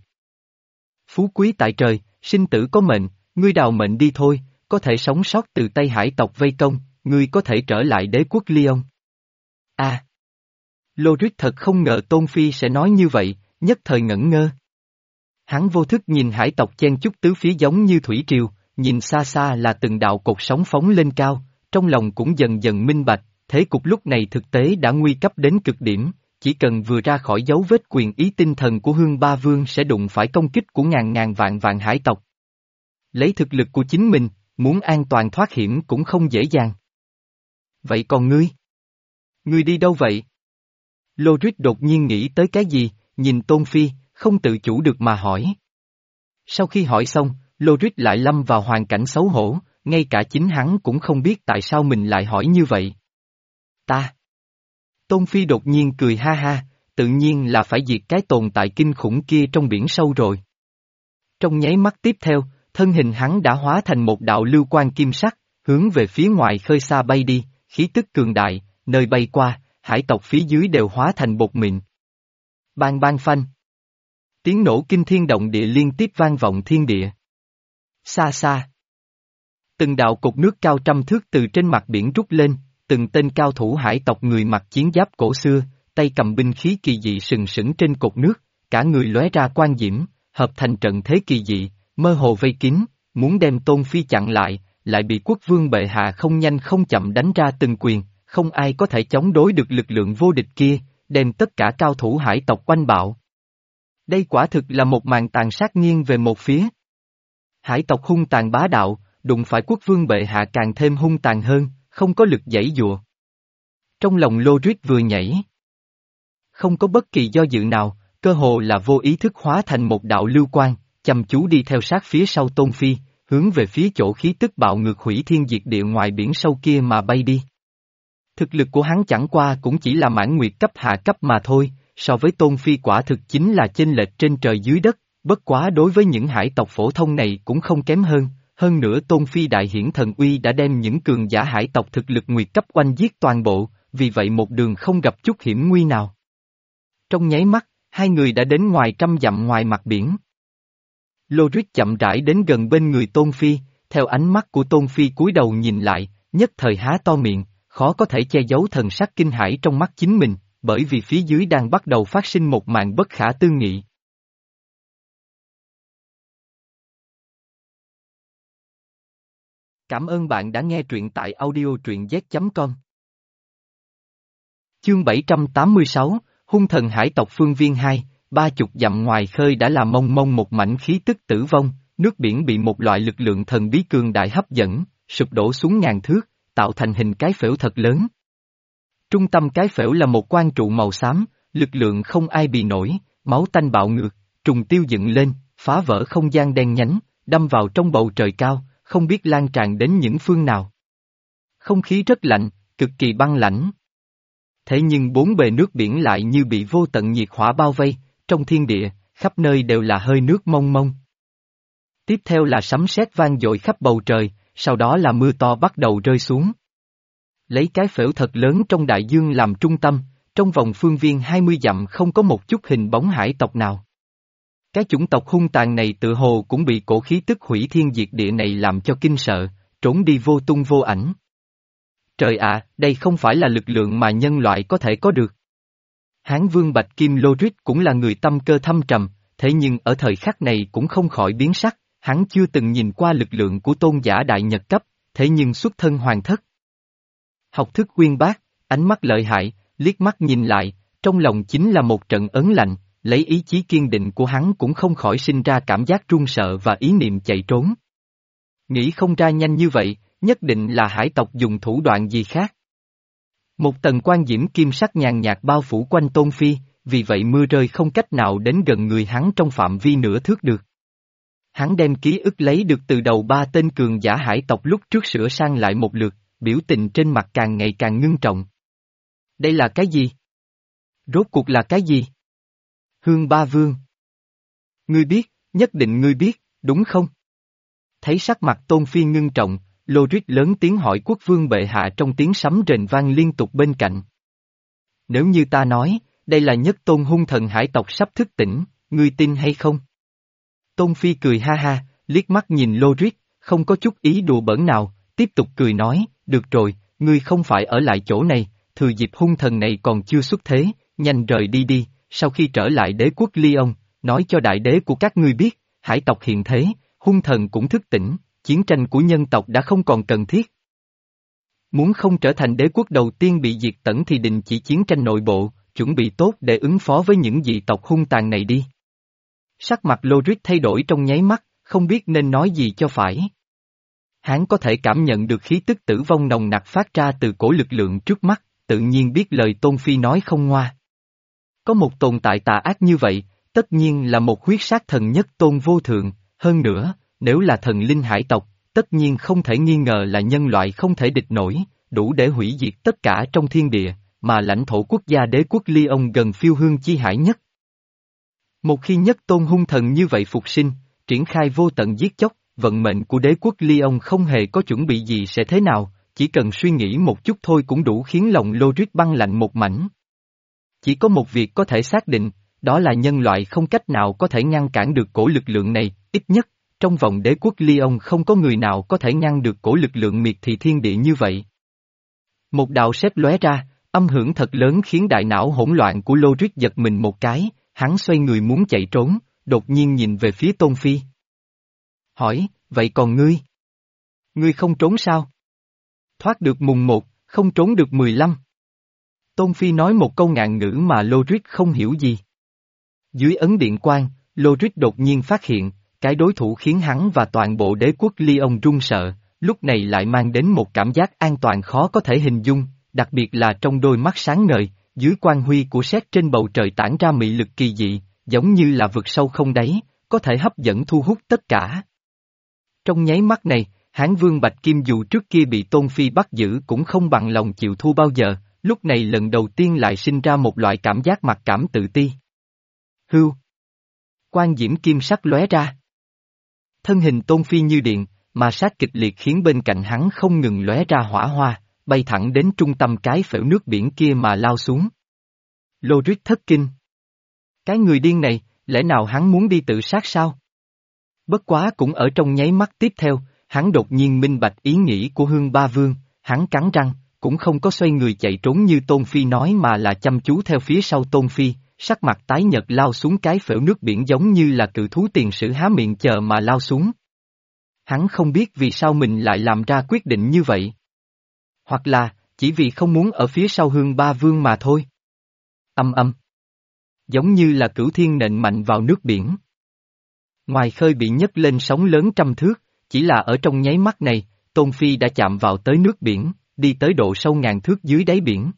Phú quý tại trời, sinh tử có mệnh, ngươi đào mệnh đi thôi, có thể sống sót từ tay hải tộc vây công, ngươi có thể trở lại đế quốc Lyon. À! Lodric thật không ngờ Tôn Phi sẽ nói như vậy, nhất thời ngẩn ngơ. Hắn vô thức nhìn hải tộc chen chúc tứ phía giống như thủy triều, nhìn xa xa là từng đạo cột sóng phóng lên cao, trong lòng cũng dần dần minh bạch, thế cục lúc này thực tế đã nguy cấp đến cực điểm. Chỉ cần vừa ra khỏi dấu vết quyền ý tinh thần của Hương Ba Vương sẽ đụng phải công kích của ngàn ngàn vạn vạn hải tộc. Lấy thực lực của chính mình, muốn an toàn thoát hiểm cũng không dễ dàng. Vậy còn ngươi? Ngươi đi đâu vậy? Lodric đột nhiên nghĩ tới cái gì, nhìn Tôn Phi, không tự chủ được mà hỏi. Sau khi hỏi xong, Lodric lại lâm vào hoàn cảnh xấu hổ, ngay cả chính hắn cũng không biết tại sao mình lại hỏi như vậy. Ta. Tôn Phi đột nhiên cười ha ha, tự nhiên là phải diệt cái tồn tại kinh khủng kia trong biển sâu rồi. Trong nháy mắt tiếp theo, thân hình hắn đã hóa thành một đạo lưu quang kim sắc, hướng về phía ngoài khơi xa bay đi, khí tức cường đại, nơi bay qua, hải tộc phía dưới đều hóa thành bột mịn. Bang bang phanh. Tiếng nổ kinh thiên động địa liên tiếp vang vọng thiên địa. Xa xa. Từng đạo cột nước cao trăm thước từ trên mặt biển rút lên. Từng tên cao thủ hải tộc người mặc chiến giáp cổ xưa, tay cầm binh khí kỳ dị sừng sững trên cột nước, cả người lóe ra quang diễm, hợp thành trận thế kỳ dị, mơ hồ vây kín, muốn đem Tôn Phi chặn lại, lại bị quốc vương bệ hạ không nhanh không chậm đánh ra từng quyền, không ai có thể chống đối được lực lượng vô địch kia, đem tất cả cao thủ hải tộc oanh bạo. Đây quả thực là một màn tàn sát nghiêng về một phía. Hải tộc hung tàn bá đạo, đụng phải quốc vương bệ hạ càng thêm hung tàn hơn. Không có lực giãy giụa. Trong lòng Lodric vừa nhảy. Không có bất kỳ do dự nào, cơ hồ là vô ý thức hóa thành một đạo lưu quang, chăm chú đi theo sát phía sau Tôn Phi, hướng về phía chỗ khí tức bạo ngược hủy thiên diệt địa ngoài biển sâu kia mà bay đi. Thực lực của hắn chẳng qua cũng chỉ là mãn nguyệt cấp hạ cấp mà thôi, so với Tôn Phi quả thực chính là chênh lệch trên trời dưới đất, bất quá đối với những hải tộc phổ thông này cũng không kém hơn. Hơn nữa Tôn Phi đại hiển thần uy đã đem những cường giả hải tộc thực lực nguyệt cấp oanh giết toàn bộ, vì vậy một đường không gặp chút hiểm nguy nào. Trong nháy mắt, hai người đã đến ngoài trăm dặm ngoài mặt biển. Lorit chậm rãi đến gần bên người Tôn Phi, theo ánh mắt của Tôn Phi cúi đầu nhìn lại, nhất thời há to miệng, khó có thể che giấu thần sắc kinh hãi trong mắt chính mình, bởi vì phía dưới đang bắt đầu phát sinh một màn bất khả tư nghị. Cảm ơn bạn đã nghe truyện tại audio truyện z chấm com. Chương bảy trăm tám mươi sáu, Hung thần hải tộc Phương Viên hai, ba chục dặm ngoài khơi đã là mông mông một mảnh khí tức tử vong, nước biển bị một loại lực lượng thần bí cường đại hấp dẫn, sụp đổ xuống ngàn thước, tạo thành hình cái phễu thật lớn. Trung tâm cái phễu là một quan trụ màu xám, lực lượng không ai bì nổi, máu tanh bạo ngược, trùng tiêu dựng lên, phá vỡ không gian đen nhánh, đâm vào trong bầu trời cao, không biết lan tràn đến những phương nào. Không khí rất lạnh, cực kỳ băng lãnh. Thế nhưng bốn bề nước biển lại như bị vô tận nhiệt hỏa bao vây, trong thiên địa, khắp nơi đều là hơi nước mông mông. Tiếp theo là sấm sét vang dội khắp bầu trời, sau đó là mưa to bắt đầu rơi xuống. Lấy cái phễu thật lớn trong đại dương làm trung tâm, trong vòng phương viên hai mươi dặm không có một chút hình bóng hải tộc nào. Cái chủng tộc hung tàn này tự hồ cũng bị cổ khí tức hủy thiên diệt địa này làm cho kinh sợ, trốn đi vô tung vô ảnh. Trời ạ, đây không phải là lực lượng mà nhân loại có thể có được. Hán vương Bạch Kim Lorit cũng là người tâm cơ thâm trầm, thế nhưng ở thời khắc này cũng không khỏi biến sắc, hắn chưa từng nhìn qua lực lượng của tôn giả đại nhật cấp, thế nhưng xuất thân hoàng thất. Học thức uyên bác, ánh mắt lợi hại, liếc mắt nhìn lại, trong lòng chính là một trận ớn lạnh, lấy ý chí kiên định của hắn cũng không khỏi sinh ra cảm giác run sợ và ý niệm chạy trốn. Nghĩ không ra nhanh như vậy, nhất định là hải tộc dùng thủ đoạn gì khác. Một tầng quan diễm kim sắc nhàn nhạt bao phủ quanh Tôn Phi, vì vậy mưa rơi không cách nào đến gần người hắn trong phạm vi nửa thước được. Hắn đem ký ức lấy được từ đầu ba tên cường giả hải tộc lúc trước sửa sang lại một lượt, biểu tình trên mặt càng ngày càng ngưng trọng. Đây là cái gì? Rốt cuộc là cái gì? Hương Ba Vương. Ngươi biết, nhất định ngươi biết, đúng không? Thấy sắc mặt Tôn Phi ngưng trọng, Lorit lớn tiếng hỏi quốc vương bệ hạ trong tiếng sấm rền vang liên tục bên cạnh. Nếu như ta nói, đây là nhất tôn hung thần hải tộc sắp thức tỉnh, ngươi tin hay không? Tôn Phi cười ha ha, liếc mắt nhìn Lorit, không có chút ý đùa bỡn nào, tiếp tục cười nói, được rồi, ngươi không phải ở lại chỗ này, thừa dịp hung thần này còn chưa xuất thế, nhanh rời đi đi, sau khi trở lại đế quốc Lyon, nói cho đại đế của các ngươi biết, hải tộc hiện thế, hung thần cũng thức tỉnh, chiến tranh của nhân tộc đã không còn cần thiết. Muốn không trở thành đế quốc đầu tiên bị diệt tận thì đình chỉ chiến tranh nội bộ, chuẩn bị tốt để ứng phó với những dị tộc hung tàn này đi. Sắc mặt Lorit thay đổi trong nháy mắt, không biết nên nói gì cho phải. Hắn có thể cảm nhận được khí tức tử vong nồng nặc phát ra từ cổ lực lượng trước mắt, tự nhiên biết lời Tôn Phi nói không ngoa. Có một tồn tại tà ác như vậy, tất nhiên là một huyết sát thần nhất tôn vô thượng, hơn nữa, nếu là thần linh hải tộc, tất nhiên không thể nghi ngờ là nhân loại không thể địch nổi, đủ để hủy diệt tất cả trong thiên địa, mà lãnh thổ quốc gia đế quốc Lyon gần phiêu hương chi hải nhất. Một khi nhất tôn hung thần như vậy phục sinh, triển khai vô tận giết chóc, vận mệnh của đế quốc Lyon không hề có chuẩn bị gì sẽ thế nào, chỉ cần suy nghĩ một chút thôi cũng đủ khiến lòng Lorit băng lạnh một mảnh. Chỉ có một việc có thể xác định, đó là nhân loại không cách nào có thể ngăn cản được cổ lực lượng này, ít nhất, trong vòng đế quốc Lyon không có người nào có thể ngăn được cổ lực lượng miệt thị thiên địa như vậy. Một đạo sét lóe ra, âm hưởng thật lớn khiến đại não hỗn loạn của Lorit giật mình một cái, hắn xoay người muốn chạy trốn, đột nhiên nhìn về phía Tôn Phi. Hỏi, vậy còn ngươi? Ngươi không trốn sao? Thoát được mùng một, không trốn được mười lăm. Tôn Phi nói một câu ngạn ngữ mà Lorit không hiểu gì. Dưới ấn điện quang, Lorit đột nhiên phát hiện, cái đối thủ khiến hắn và toàn bộ đế quốc Lyon run sợ, lúc này lại mang đến một cảm giác an toàn khó có thể hình dung, đặc biệt là trong đôi mắt sáng ngời, dưới quang huy của sét trên bầu trời tản ra mị lực kỳ dị, giống như là vực sâu không đáy, có thể hấp dẫn thu hút tất cả. Trong nháy mắt này, Hán Vương Bạch Kim dù trước kia bị Tôn Phi bắt giữ cũng không bằng lòng chịu thua bao giờ, lúc này lần đầu tiên lại sinh ra một loại cảm giác mặc cảm tự ti. Hưu. Quang diễm kim sắc lóe ra. Thân hình Tôn Phi như điện, mà sát kịch liệt khiến bên cạnh hắn không ngừng lóe ra hỏa hoa, bay thẳng đến trung tâm cái phễu nước biển kia mà lao xuống. Loric thất kinh. Cái người điên này, lẽ nào hắn muốn đi tự sát sao? Bất quá cũng ở trong nháy mắt tiếp theo, hắn đột nhiên minh bạch ý nghĩ của Hương Ba Vương, hắn cắn răng, cũng không có xoay người chạy trốn như Tôn Phi nói mà là chăm chú theo phía sau Tôn Phi, sắc mặt tái nhợt lao xuống cái phễu nước biển giống như là cự thú tiền sử há miệng chờ mà lao xuống. Hắn không biết vì sao mình lại làm ra quyết định như vậy. Hoặc là, chỉ vì không muốn ở phía sau Hương Ba Vương mà thôi. Âm âm. Giống như là cửu thiên nện mạnh vào nước biển. Ngoài khơi bị nhấc lên sóng lớn trăm thước, chỉ là ở trong nháy mắt này, Tôn Phi đã chạm vào tới nước biển, đi tới độ sâu ngàn thước dưới đáy biển.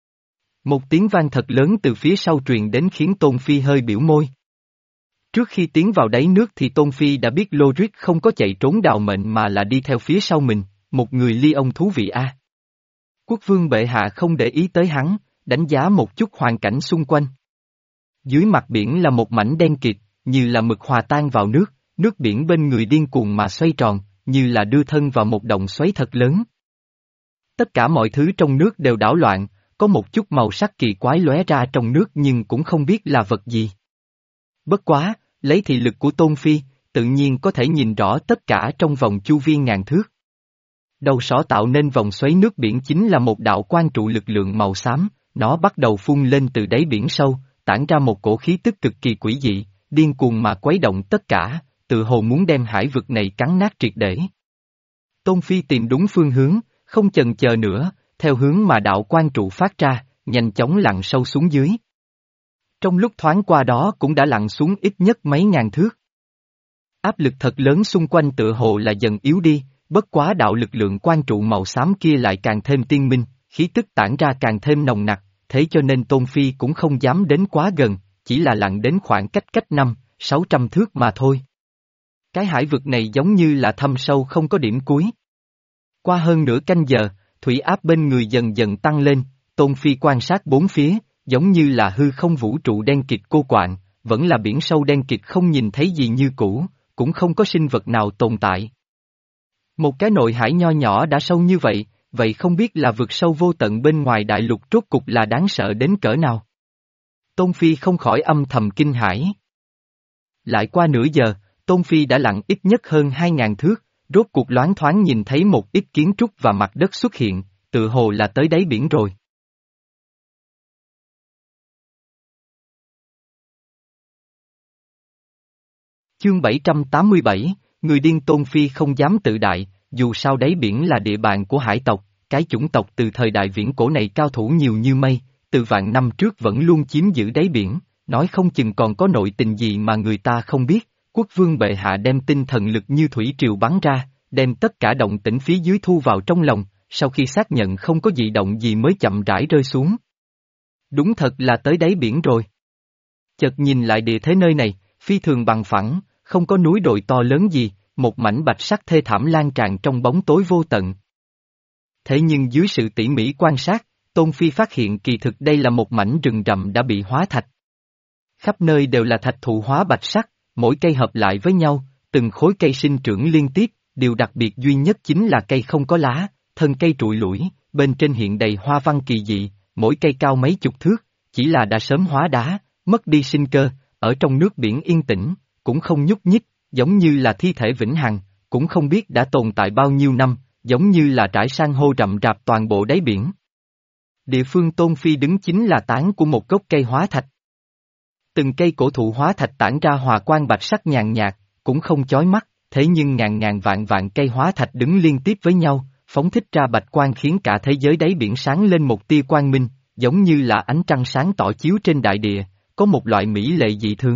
Một tiếng vang thật lớn từ phía sau truyền đến khiến Tôn Phi hơi biểu môi. Trước khi tiến vào đáy nước thì Tôn Phi đã biết Loric không có chạy trốn đào mệnh mà là đi theo phía sau mình, một người ly ông thú vị a. Quốc vương bệ hạ không để ý tới hắn, đánh giá một chút hoàn cảnh xung quanh. Dưới mặt biển là một mảnh đen kịt, như là mực hòa tan vào nước, nước biển bên người điên cuồng mà xoay tròn, như là đưa thân vào một động xoáy thật lớn. Tất cả mọi thứ trong nước đều đảo loạn, có một chút màu sắc kỳ quái lóe ra trong nước nhưng cũng không biết là vật gì. Bất quá, lấy thị lực của Tôn Phi, tự nhiên có thể nhìn rõ tất cả trong vòng chu vi ngàn thước. Đầu sỏ tạo nên vòng xoáy nước biển chính là một đạo quan trụ lực lượng màu xám, nó bắt đầu phun lên từ đáy biển sâu, tản ra một cổ khí tức cực kỳ quỷ dị, điên cuồng mà quấy động tất cả, tự hồ muốn đem hải vực này cắn nát triệt để. Tôn Phi tìm đúng phương hướng, không chần chờ nữa, theo hướng mà đạo quan trụ phát ra, nhanh chóng lặn sâu xuống dưới. Trong lúc thoáng qua đó cũng đã lặn xuống ít nhất mấy ngàn thước. Áp lực thật lớn xung quanh tựa hồ là dần yếu đi, bất quá đạo lực lượng quan trụ màu xám kia lại càng thêm tiên minh, khí tức tản ra càng thêm nồng nặc, thế cho nên Tôn Phi cũng không dám đến quá gần, chỉ là lặn đến khoảng cách cách năm, sáu trăm thước mà thôi. Cái hải vực này giống như là thâm sâu không có điểm cuối. Qua hơn nửa canh giờ, thủy áp bên người dần dần tăng lên, Tôn Phi quan sát bốn phía, giống như là hư không vũ trụ đen kịt cô quạng, vẫn là biển sâu đen kịt không nhìn thấy gì như cũ, cũng không có sinh vật nào tồn tại. Một cái nội hải nho nhỏ đã sâu như vậy, vậy không biết là vực sâu vô tận bên ngoài đại lục rốt cục là đáng sợ đến cỡ nào. Tôn Phi không khỏi âm thầm kinh hãi. Lại qua nửa giờ, Tôn Phi đã lặn ít nhất hơn hai ngàn thước, rốt cuộc loáng thoáng nhìn thấy một ít kiến trúc và mặt đất xuất hiện, tự hồ là tới đáy biển rồi. Chương bảy trăm tám mươi bảy, người điên Tôn Phi không dám tự đại, dù sao đáy biển là địa bàn của hải tộc, cái chủng tộc từ thời đại viễn cổ này cao thủ nhiều như mây, từ vạn năm trước vẫn luôn chiếm giữ đáy biển, nói không chừng còn có nội tình gì mà người ta không biết. Quốc vương bệ hạ đem tinh thần lực như thủy triều bắn ra, đem tất cả động tĩnh phía dưới thu vào trong lòng, sau khi xác nhận không có dị động gì mới chậm rãi rơi xuống. Đúng thật là tới đáy biển rồi. Chợt nhìn lại địa thế nơi này, phi thường bằng phẳng, không có núi đồi to lớn gì, một mảnh bạch sắc thê thảm lan tràn trong bóng tối vô tận. Thế nhưng dưới sự tỉ mỉ quan sát, Tôn Phi phát hiện kỳ thực đây là một mảnh rừng rậm đã bị hóa thạch. Khắp nơi đều là thạch thụ hóa bạch sắc, mỗi cây hợp lại với nhau, từng khối cây sinh trưởng liên tiếp, điều đặc biệt duy nhất chính là cây không có lá, thân cây trụi lủi, bên trên hiện đầy hoa văn kỳ dị, mỗi cây cao mấy chục thước, chỉ là đã sớm hóa đá, mất đi sinh cơ, ở trong nước biển yên tĩnh, cũng không nhúc nhích, giống như là thi thể vĩnh hằng, cũng không biết đã tồn tại bao nhiêu năm, giống như là trải san hô rậm rạp toàn bộ đáy biển. Địa phương Tôn Phi đứng chính là tán của một gốc cây hóa thạch. Từng cây cổ thụ hóa thạch tản ra hòa quang bạch sắc nhàn nhạt, cũng không chói mắt, thế nhưng ngàn ngàn vạn vạn cây hóa thạch đứng liên tiếp với nhau, phóng thích ra bạch quang khiến cả thế giới đáy biển sáng lên một tia quang minh, giống như là ánh trăng sáng tỏ chiếu trên đại địa, có một loại mỹ lệ dị thường.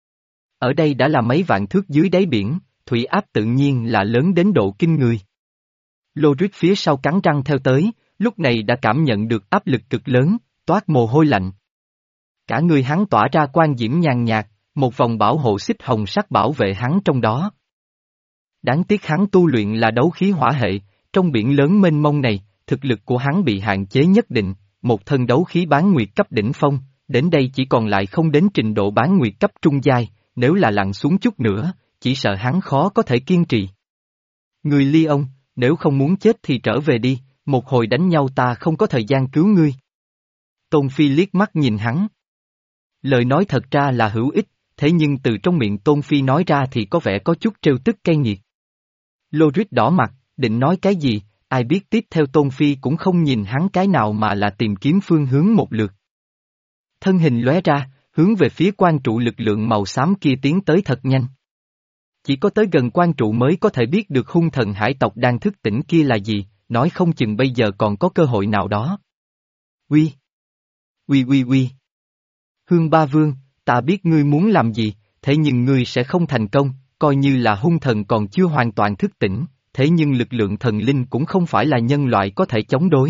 Ở đây đã là mấy vạn thước dưới đáy biển, thủy áp tự nhiên là lớn đến độ kinh người. Loric phía sau cắn răng theo tới, lúc này đã cảm nhận được áp lực cực lớn, toát mồ hôi lạnh. Cả người hắn tỏa ra quang diễm nhàn nhạt, một vòng bảo hộ xích hồng sắc bảo vệ hắn trong đó. Đáng tiếc hắn tu luyện là đấu khí hỏa hệ, trong biển lớn mênh mông này, thực lực của hắn bị hạn chế nhất định, một thân đấu khí bán nguyệt cấp đỉnh phong, đến đây chỉ còn lại không đến trình độ bán nguyệt cấp trung giai, nếu là lặn xuống chút nữa, chỉ sợ hắn khó có thể kiên trì. Người ly ông, nếu không muốn chết thì trở về đi, một hồi đánh nhau ta không có thời gian cứu ngươi. Tôn Phi liếc mắt nhìn hắn. Lời nói thật ra là hữu ích, thế nhưng từ trong miệng Tôn Phi nói ra thì có vẻ có chút trêu tức cay nghiệt. Lorit đỏ mặt, định nói cái gì, ai biết tiếp theo Tôn Phi cũng không nhìn hắn cái nào mà là tìm kiếm phương hướng một lượt. Thân hình lóe ra, hướng về phía quan trụ lực lượng màu xám kia tiến tới thật nhanh. Chỉ có tới gần quan trụ mới có thể biết được hung thần hải tộc đang thức tỉnh kia là gì, nói không chừng bây giờ còn có cơ hội nào đó. Uy! Uy uy uy! Hương Ba Vương, ta biết ngươi muốn làm gì, thế nhưng ngươi sẽ không thành công, coi như là hung thần còn chưa hoàn toàn thức tỉnh, thế nhưng lực lượng thần linh cũng không phải là nhân loại có thể chống đối.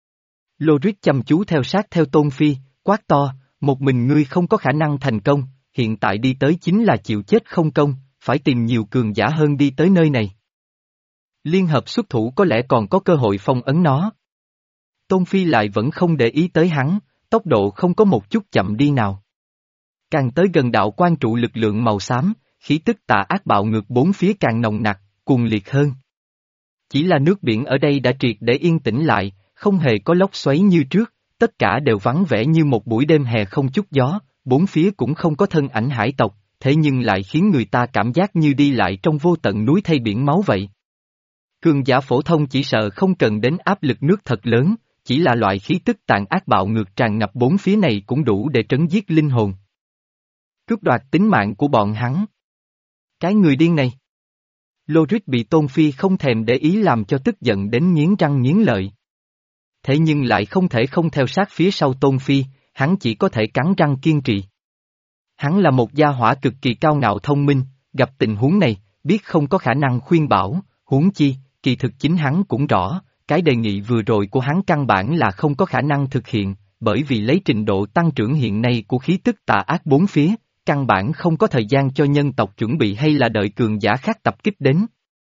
Lorit chăm chú theo sát theo Tôn Phi, quát to, một mình ngươi không có khả năng thành công, hiện tại đi tới chính là chịu chết không công, phải tìm nhiều cường giả hơn đi tới nơi này. Liên hợp xuất thủ có lẽ còn có cơ hội phong ấn nó. Tôn Phi lại vẫn không để ý tới hắn, tốc độ không có một chút chậm đi nào. Càng tới gần đạo quan trụ lực lượng màu xám, khí tức tà ác bạo ngược bốn phía càng nồng nặc, cuồng liệt hơn. Chỉ là nước biển ở đây đã triệt để yên tĩnh lại, không hề có lốc xoáy như trước, tất cả đều vắng vẻ như một buổi đêm hè không chút gió, bốn phía cũng không có thân ảnh hải tộc, thế nhưng lại khiến người ta cảm giác như đi lại trong vô tận núi thay biển máu vậy. Cường giả phổ thông chỉ sợ không cần đến áp lực nước thật lớn, chỉ là loại khí tức tàn ác bạo ngược tràn ngập bốn phía này cũng đủ để trấn giết linh hồn. Cướp đoạt tính mạng của bọn hắn. Cái người điên này. Lorit bị Tôn Phi không thèm để ý làm cho tức giận đến nghiến răng nghiến lợi. Thế nhưng lại không thể không theo sát phía sau Tôn Phi, hắn chỉ có thể cắn răng kiên trì. Hắn là một gia hỏa cực kỳ cao ngạo thông minh, gặp tình huống này, biết không có khả năng khuyên bảo, huống chi, kỳ thực chính hắn cũng rõ, cái đề nghị vừa rồi của hắn căn bản là không có khả năng thực hiện, bởi vì lấy trình độ tăng trưởng hiện nay của khí tức tà ác bốn phía, căn bản không có thời gian cho nhân tộc chuẩn bị hay là đợi cường giả khác tập kích đến.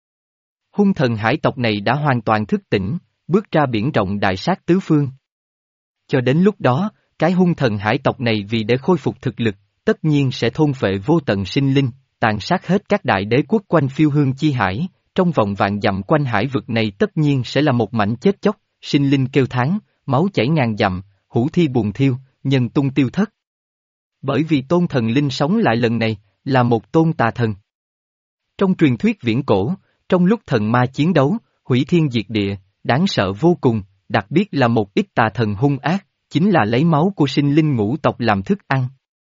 Hung thần hải tộc này đã hoàn toàn thức tỉnh, bước ra biển rộng đại sát tứ phương. Cho đến lúc đó, cái hung thần hải tộc này vì để khôi phục thực lực, tất nhiên sẽ thôn phệ vô tận sinh linh, tàn sát hết các đại đế quốc quanh phiêu hương chi hải, trong vòng vạn dặm quanh hải vực này tất nhiên sẽ là một mảnh chết chóc, sinh linh kêu thán, máu chảy ngàn dặm, hủ thi buồn thiêu, nhân tung tiêu thất. Bởi vì tôn thần linh sống lại lần này, là một tôn tà thần. Trong truyền thuyết viễn cổ, trong lúc thần ma chiến đấu, hủy thiên diệt địa, đáng sợ vô cùng, đặc biệt là một ít tà thần hung ác, chính là lấy máu của sinh linh ngũ tộc làm thức ăn.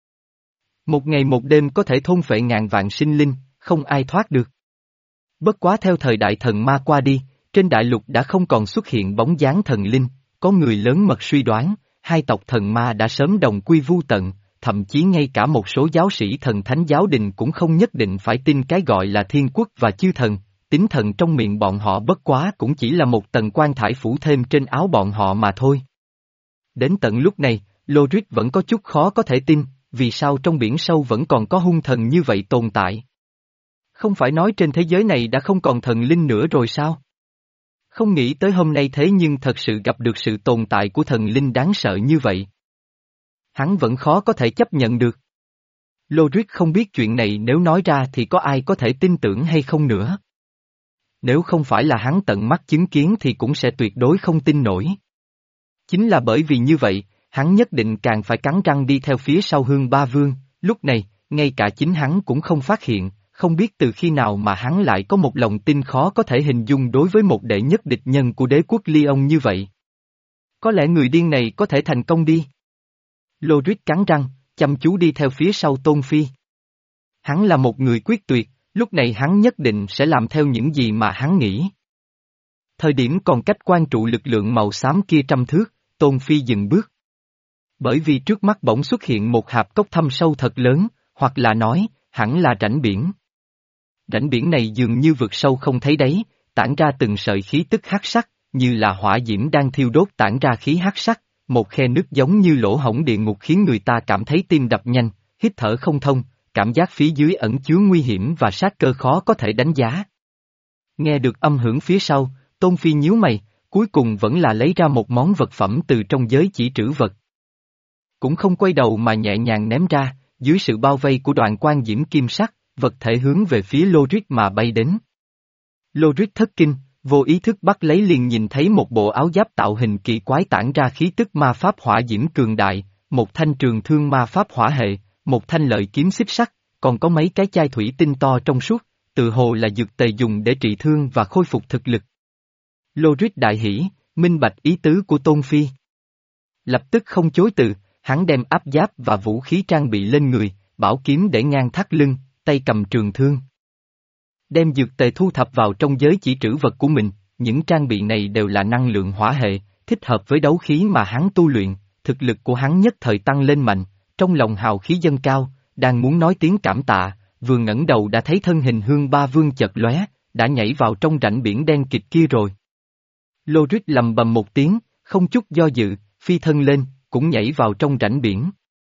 Một ngày một đêm có thể thôn phệ ngàn vạn sinh linh, không ai thoát được. Bất quá theo thời đại thần ma qua đi, trên đại lục đã không còn xuất hiện bóng dáng thần linh, có người lớn mật suy đoán, hai tộc thần ma đã sớm đồng quy vu tận, thậm chí ngay cả một số giáo sĩ thần thánh giáo đình cũng không nhất định phải tin cái gọi là thiên quốc và chư thần, tín thần trong miệng bọn họ bất quá cũng chỉ là một tầng quan thải phủ thêm trên áo bọn họ mà thôi. Đến tận lúc này, Lorit vẫn có chút khó có thể tin, vì sao trong biển sâu vẫn còn có hung thần như vậy tồn tại. Không phải nói trên thế giới này đã không còn thần linh nữa rồi sao? Không nghĩ tới hôm nay thế nhưng thật sự gặp được sự tồn tại của thần linh đáng sợ như vậy. Hắn vẫn khó có thể chấp nhận được. Lorit không biết chuyện này nếu nói ra thì có ai có thể tin tưởng hay không nữa. Nếu không phải là hắn tận mắt chứng kiến thì cũng sẽ tuyệt đối không tin nổi. Chính là bởi vì như vậy, hắn nhất định càng phải cắn răng đi theo phía sau Hương Ba Vương, lúc này, ngay cả chính hắn cũng không phát hiện, không biết từ khi nào mà hắn lại có một lòng tin khó có thể hình dung đối với một đệ nhất địch nhân của đế quốc Lyon như vậy. Có lẽ người điên này có thể thành công đi. Lorit cắn răng, chăm chú đi theo phía sau Tôn Phi. Hắn là một người quyết tuyệt, lúc này hắn nhất định sẽ làm theo những gì mà hắn nghĩ. Thời điểm còn cách quan trụ lực lượng màu xám kia trăm thước, Tôn Phi dừng bước. Bởi vì trước mắt bỗng xuất hiện một hạp cốc thâm sâu thật lớn, hoặc là nói, hẳn là rãnh biển. Rãnh biển này dường như vực sâu không thấy đáy, tản ra từng sợi khí tức hắc sắc, như là hỏa diễm đang thiêu đốt tản ra khí hắc sắc, một khe nước giống như lỗ hổng địa ngục khiến người ta cảm thấy tim đập nhanh, hít thở không thông, cảm giác phía dưới ẩn chứa nguy hiểm và sát cơ khó có thể đánh giá. Nghe được âm hưởng phía sau, Tôn Phi nhíu mày, cuối cùng vẫn là lấy ra một món vật phẩm từ trong giới chỉ trữ vật. Cũng không quay đầu mà nhẹ nhàng ném ra, dưới sự bao vây của đoàn quan diễm kim sắc, vật thể hướng về phía Lorit mà bay đến. Lorit thất kinh, vô ý thức bắt lấy liền nhìn thấy một bộ áo giáp tạo hình kỳ quái tản ra khí tức ma pháp hỏa diễm cường đại, một thanh trường thương ma pháp hỏa hệ, một thanh lợi kiếm xích sắt, còn có mấy cái chai thủy tinh to trong suốt, tự hồ là dược tề dùng để trị thương và khôi phục thực lực. Loris đại hỉ, minh bạch ý tứ của Tôn Phi. Lập tức không chối từ, hắn đem áp giáp và vũ khí trang bị lên người, bảo kiếm để ngang thắt lưng, tay cầm trường thương. Đem dược tề thu thập vào trong giới chỉ trữ vật của mình, những trang bị này đều là năng lượng hỏa hệ, thích hợp với đấu khí mà hắn tu luyện, thực lực của hắn nhất thời tăng lên mạnh, trong lòng hào khí dâng cao, đang muốn nói tiếng cảm tạ, vừa ngẩng đầu đã thấy thân hình Hương Ba Vương chật lóe, đã nhảy vào trong rãnh biển đen kịt kia rồi. Loris lầm bầm một tiếng, không chút do dự, phi thân lên, cũng nhảy vào trong rãnh biển.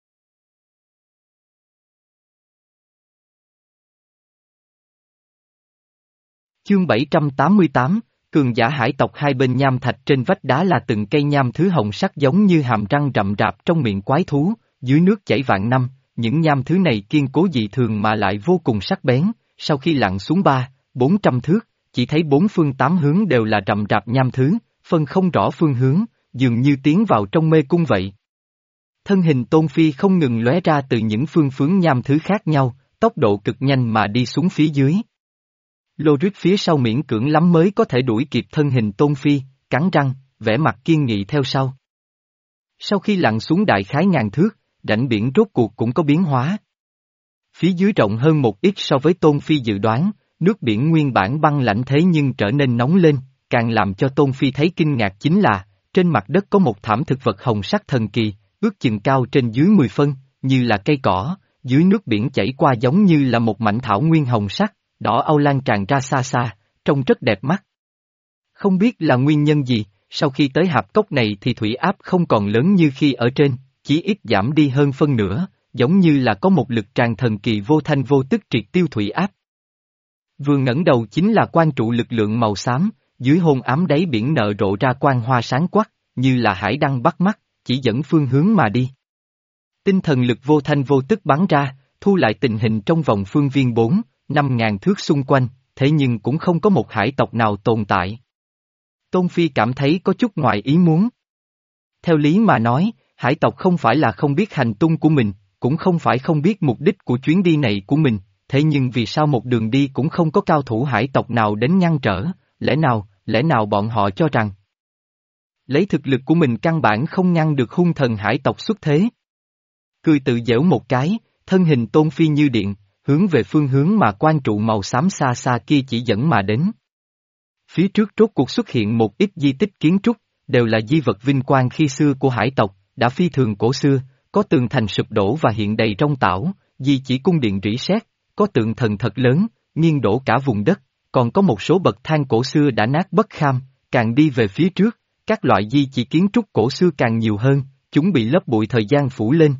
Chương bảy trăm tám mươi tám, cường giả hải tộc. Hai bên nham thạch trên vách đá là từng cây nham thứ hồng sắc giống như hàm răng rậm rạp trong miệng quái thú, dưới nước chảy vạn năm, những nham thứ này kiên cố dị thường mà lại vô cùng sắc bén, sau khi lặn xuống ba, bốn trăm thước, chỉ thấy bốn phương tám hướng đều là rậm rạp nham thứ, phân không rõ phương hướng, dường như tiến vào trong mê cung vậy. Thân hình Tôn Phi không ngừng lóe ra từ những phương hướng nham thứ khác nhau, tốc độ cực nhanh mà đi xuống phía dưới. Loris phía sau miễn cưỡng lắm mới có thể đuổi kịp thân hình Tôn Phi, cắn răng, vẻ mặt kiên nghị theo sau. Sau khi lặn xuống đại khái ngàn thước, rãnh biển rốt cuộc cũng có biến hóa. Phía dưới rộng hơn một ít so với Tôn Phi dự đoán, nước biển nguyên bản băng lạnh thế nhưng trở nên nóng lên, càng làm cho Tôn Phi thấy kinh ngạc chính là, trên mặt đất có một thảm thực vật hồng sắc thần kỳ, ước chừng cao trên dưới mười phân, như là cây cỏ, dưới nước biển chảy qua giống như là một mảnh thảo nguyên hồng sắc, đỏ au lan tràn ra xa xa, trông rất đẹp mắt. Không biết là nguyên nhân gì, sau khi tới hạp cốc này thì thủy áp không còn lớn như khi ở trên, chỉ ít giảm đi hơn phân nửa, giống như là có một lực tràn thần kỳ vô thanh vô tức triệt tiêu thủy áp. Vừa ngẩng đầu chính là quan trụ lực lượng màu xám, dưới hôn ám đáy biển nở rộ ra quang hoa sáng quắc, như là hải đăng bắt mắt, chỉ dẫn phương hướng mà đi. Tinh thần lực vô thanh vô tức bắn ra, thu lại tình hình trong vòng phương viên bốn, năm ngàn thước xung quanh, thế nhưng cũng không có một hải tộc nào tồn tại. Tôn Phi cảm thấy có chút ngoài ý muốn. Theo lý mà nói, hải tộc không phải là không biết hành tung của mình, cũng không phải không biết mục đích của chuyến đi này của mình, thế nhưng vì sao một đường đi cũng không có cao thủ hải tộc nào đến ngăn trở, lẽ nào, lẽ nào bọn họ cho rằng lấy thực lực của mình căn bản không ngăn được hung thần hải tộc xuất thế. Cười tự giễu một cái, thân hình Tôn Phi như điện, hướng về phương hướng mà quan trụ màu xám xa xa kia chỉ dẫn mà đến. Phía trước rốt cuộc xuất hiện một ít di tích kiến trúc, đều là di vật vinh quang khi xưa của hải tộc, đã phi thường cổ xưa, có tường thành sụp đổ và hiện đầy trong tảo, di chỉ cung điện rỉ sét, có tượng thần thật lớn, nghiêng đổ cả vùng đất, còn có một số bậc thang cổ xưa đã nát bất kham, càng đi về phía trước, các loại di chỉ kiến trúc cổ xưa càng nhiều hơn, chúng bị lớp bụi thời gian phủ lên.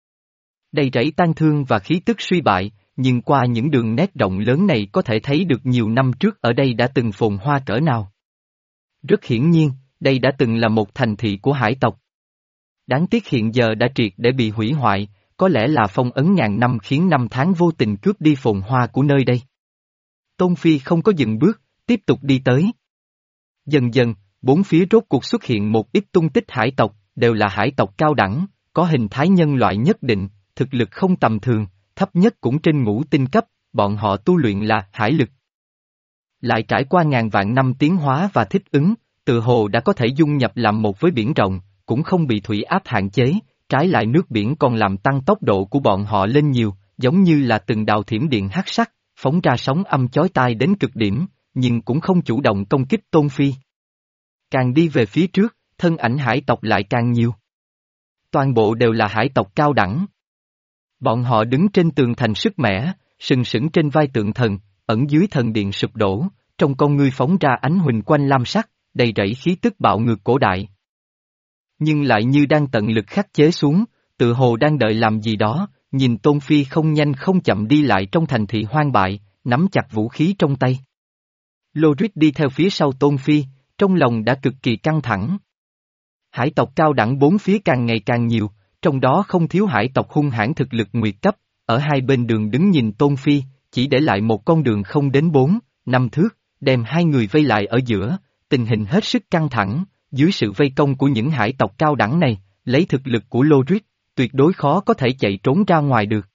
Đầy rẫy tang thương và khí tức suy bại, nhưng qua những đường nét rộng lớn này có thể thấy được nhiều năm trước ở đây đã từng phồn hoa cỡ nào. Rất hiển nhiên, đây đã từng là một thành thị của hải tộc. Đáng tiếc hiện giờ đã triệt để bị hủy hoại, có lẽ là phong ấn ngàn năm khiến năm tháng vô tình cướp đi phồn hoa của nơi đây. Tôn Phi không có dừng bước, tiếp tục đi tới. Dần dần, bốn phía rốt cuộc xuất hiện một ít tung tích hải tộc, đều là hải tộc cao đẳng, có hình thái nhân loại nhất định, thực lực không tầm thường, thấp nhất cũng trên ngũ tinh cấp, bọn họ tu luyện là hải lực. Lại trải qua ngàn vạn năm tiến hóa và thích ứng, tự hồ đã có thể dung nhập làm một với biển rộng, cũng không bị thủy áp hạn chế, trái lại nước biển còn làm tăng tốc độ của bọn họ lên nhiều, giống như là từng đạo thiểm điện hắc sắc, phóng ra sóng âm chói tai đến cực điểm, nhưng cũng không chủ động công kích Tôn Phi. Càng đi về phía trước, thân ảnh hải tộc lại càng nhiều. Toàn bộ đều là hải tộc cao đẳng. Bọn họ đứng trên tường thành sức mẻ, sừng sững trên vai tượng thần, ẩn dưới thần điện sụp đổ, trong con ngươi phóng ra ánh huỳnh quanh lam sắc, đầy rẫy khí tức bạo ngược cổ đại. Nhưng lại như đang tận lực khắc chế xuống, tự hồ đang đợi làm gì đó, nhìn Tôn Phi không nhanh không chậm đi lại trong thành thị hoang bại, nắm chặt vũ khí trong tay. Loris đi theo phía sau Tôn Phi, trong lòng đã cực kỳ căng thẳng. Hải tộc cao đẳng bốn phía càng ngày càng nhiều, trong đó không thiếu hải tộc hung hãn thực lực nguyệt cấp, ở hai bên đường đứng nhìn Tôn Phi, chỉ để lại một con đường không đến bốn, năm thước, đem hai người vây lại ở giữa, tình hình hết sức căng thẳng, dưới sự vây công của những hải tộc cao đẳng này, lấy thực lực của Lodric, tuyệt đối khó có thể chạy trốn ra ngoài được.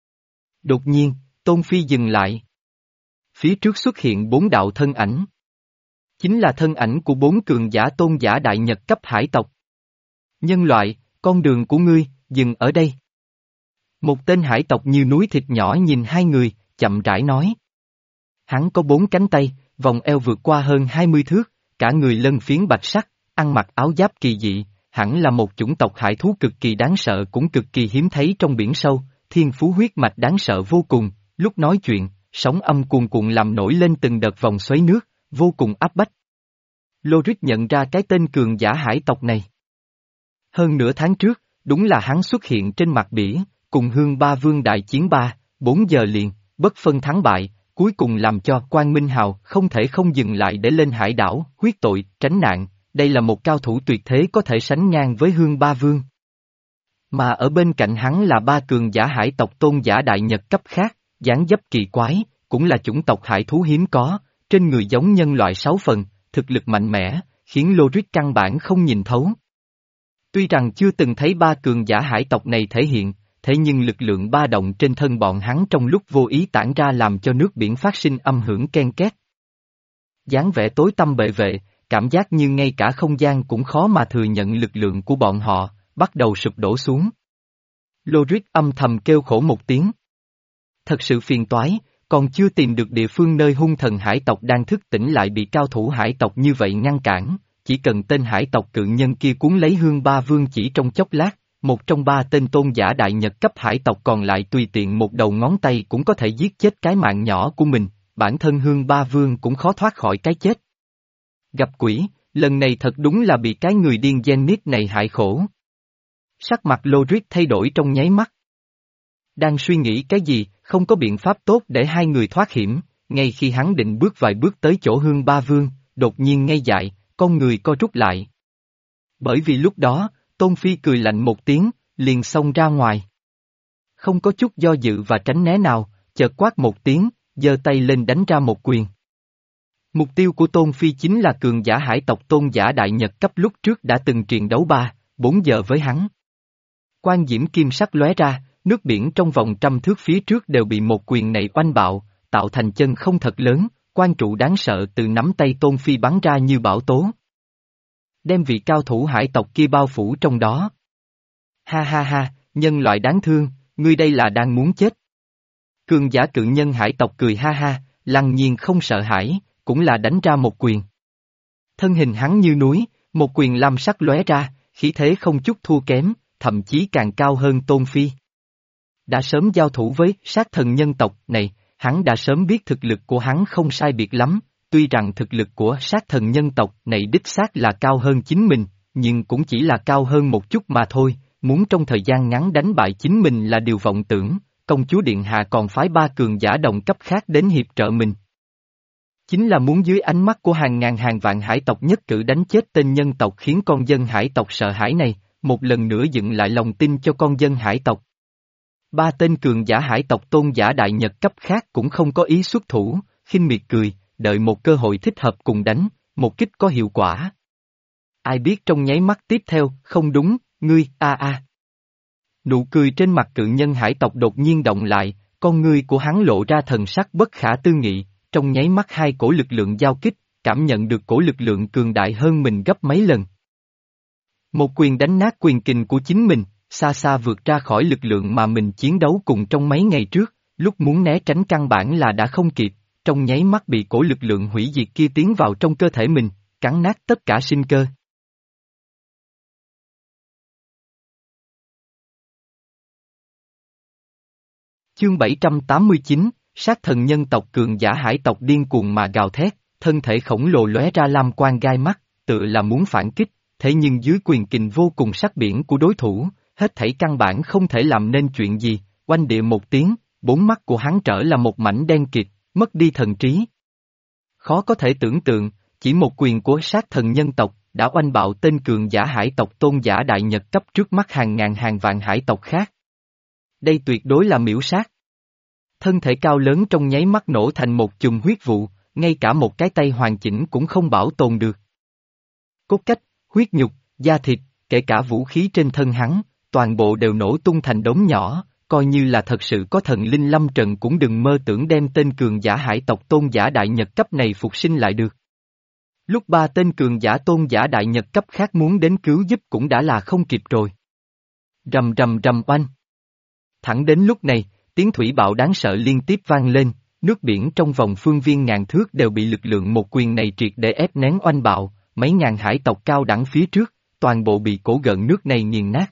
Đột nhiên, Tôn Phi dừng lại. Phía trước xuất hiện bốn đạo thân ảnh. Chính là thân ảnh của bốn cường giả tôn giả đại nhật cấp hải tộc. Nhân loại, con đường của ngươi, dừng ở đây. Một tên hải tộc như núi thịt nhỏ nhìn hai người, chậm rãi nói. Hắn có bốn cánh tay, vòng eo vượt qua hơn hai mươi thước, cả người lân phiến bạch sắc, ăn mặc áo giáp kỳ dị, hẳn là một chủng tộc hải thú cực kỳ đáng sợ cũng cực kỳ hiếm thấy trong biển sâu, thiên phú huyết mạch đáng sợ vô cùng, lúc nói chuyện, sóng âm cuồn cuộn làm nổi lên từng đợt vòng xoáy nước, vô cùng áp bách. Lodric nhận ra cái tên cường giả hải tộc này. Hơn nửa tháng trước, đúng là hắn xuất hiện trên mặt biển, cùng Hương Ba Vương đại chiến ba, bốn giờ liền, bất phân thắng bại, cuối cùng làm cho Quang Minh Hào không thể không dừng lại để lên hải đảo, huyết tội, tránh nạn, đây là một cao thủ tuyệt thế có thể sánh ngang với Hương Ba Vương. Mà ở bên cạnh hắn là ba cường giả hải tộc tôn giả đại nhật cấp khác, dáng dấp kỳ quái, cũng là chủng tộc hải thú hiếm có, trên người giống nhân loại sáu phần, thực lực mạnh mẽ, khiến Lodric căn bản không nhìn thấu. Tuy rằng chưa từng thấy ba cường giả hải tộc này thể hiện, thế nhưng lực lượng ba động trên thân bọn hắn trong lúc vô ý tản ra làm cho nước biển phát sinh âm hưởng ken két. Dáng vẻ tối tăm bệ vệ, cảm giác như ngay cả không gian cũng khó mà thừa nhận lực lượng của bọn họ, bắt đầu sụp đổ xuống. Lodric âm thầm kêu khổ một tiếng. Thật sự phiền toái, còn chưa tìm được địa phương nơi hung thần hải tộc đang thức tỉnh lại bị cao thủ hải tộc như vậy ngăn cản, chỉ cần tên hải tộc cự nhân kia cuốn lấy Hương Ba Vương chỉ trong chốc lát, một trong ba tên tôn giả đại nhật cấp hải tộc còn lại tùy tiện một đầu ngón tay cũng có thể giết chết cái mạng nhỏ của mình, bản thân Hương Ba Vương cũng khó thoát khỏi cái chết. Gặp quỷ, lần này thật đúng là bị cái người điên Zenith này hại khổ. Sắc mặt Lodric thay đổi trong nháy mắt. Đang suy nghĩ cái gì, không có biện pháp tốt để hai người thoát hiểm, ngay khi hắn định bước vài bước tới chỗ Hương Ba Vương, đột nhiên ngây dại, con người co rút lại. Bởi vì lúc đó, Tôn Phi cười lạnh một tiếng, liền xông ra ngoài. Không có chút do dự và tránh né nào, chợt quát một tiếng, giơ tay lên đánh ra một quyền. Mục tiêu của Tôn Phi chính là cường giả hải tộc tôn giả đại nhật cấp lúc trước đã từng triền đấu ba, bốn giờ với hắn. Quan diễm kim sắc lóe ra, nước biển trong vòng trăm thước phía trước đều bị một quyền này oanh bạo, tạo thành chân không thật lớn, quan trụ đáng sợ từ nắm tay Tôn Phi bắn ra như bão tố. Đem vị cao thủ hải tộc kia bao phủ trong đó. Ha ha ha, nhân loại đáng thương, ngươi đây là đang muốn chết. Cường giả cự nhân hải tộc cười ha ha, lăng nhiên không sợ hãi, cũng là đánh ra một quyền. Thân hình hắn như núi, một quyền lam sắc lóe ra, khí thế không chút thua kém, thậm chí càng cao hơn Tôn Phi. Đã sớm giao thủ với sát thần nhân tộc này, hắn đã sớm biết thực lực của hắn không sai biệt lắm, tuy rằng thực lực của sát thần nhân tộc này đích xác là cao hơn chính mình, nhưng cũng chỉ là cao hơn một chút mà thôi, muốn trong thời gian ngắn đánh bại chính mình là điều vọng tưởng, công chúa Điện Hạ còn phái ba cường giả đồng cấp khác đến hiệp trợ mình. Chính là muốn dưới ánh mắt của hàng ngàn hàng vạn hải tộc nhất cử đánh chết tên nhân tộc khiến con dân hải tộc sợ hãi này, một lần nữa dựng lại lòng tin cho con dân hải tộc. Ba tên cường giả hải tộc tôn giả đại nhật cấp khác cũng không có ý xuất thủ, khinh miệt cười, đợi một cơ hội thích hợp cùng đánh, một kích có hiệu quả. Ai biết trong nháy mắt tiếp theo, không đúng, ngươi, a a. Nụ cười trên mặt cự nhân hải tộc đột nhiên động lại, con ngươi của hắn lộ ra thần sắc bất khả tư nghị, trong nháy mắt hai cổ lực lượng giao kích, cảm nhận được cổ lực lượng cường đại hơn mình gấp mấy lần. Một quyền đánh nát quyền kình của chính mình, xa xa vượt ra khỏi lực lượng mà mình chiến đấu cùng trong mấy ngày trước, lúc muốn né tránh căn bản là đã không kịp, trong nháy mắt bị cổ lực lượng hủy diệt kia tiến vào trong cơ thể mình, cắn nát tất cả sinh cơ. Chương bảy trăm tám mươi chín, sát thần nhân tộc cường giả hải tộc điên cuồng mà gào thét, thân thể khổng lồ lóe ra lam quang gai mắt, tựa là muốn phản kích, thế nhưng dưới quyền kình vô cùng sắc biển của đối thủ, hết thảy căn bản không thể làm nên chuyện gì, oanh địa một tiếng, bốn mắt của hắn trở là một mảnh đen kịt, mất đi thần trí. Khó có thể tưởng tượng, chỉ một quyền của sát thần nhân tộc đã oanh bạo tên cường giả hải tộc tôn giả đại nhật cấp trước mắt hàng ngàn hàng vạn hải tộc khác. Đây tuyệt đối là miểu sát. Thân thể cao lớn trong nháy mắt nổ thành một chùm huyết vụ, ngay cả một cái tay hoàn chỉnh cũng không bảo tồn được. Cốt cách, huyết nhục, da thịt, kể cả vũ khí trên thân hắn, toàn bộ đều nổ tung thành đống nhỏ, coi như là thật sự có thần linh lâm trận cũng đừng mơ tưởng đem tên cường giả hải tộc tôn giả đại nhật cấp này phục sinh lại được. Lúc ba tên cường giả tôn giả đại nhật cấp khác muốn đến cứu giúp cũng đã là không kịp rồi. Rầm rầm rầm oanh. Thẳng đến lúc này, tiếng thủy bạo đáng sợ liên tiếp vang lên, nước biển trong vòng phương viên ngàn thước đều bị lực lượng một quyền này triệt để ép nén oanh bạo, mấy ngàn hải tộc cao đẳng phía trước, toàn bộ bị cổ gợn nước này nghiền nát.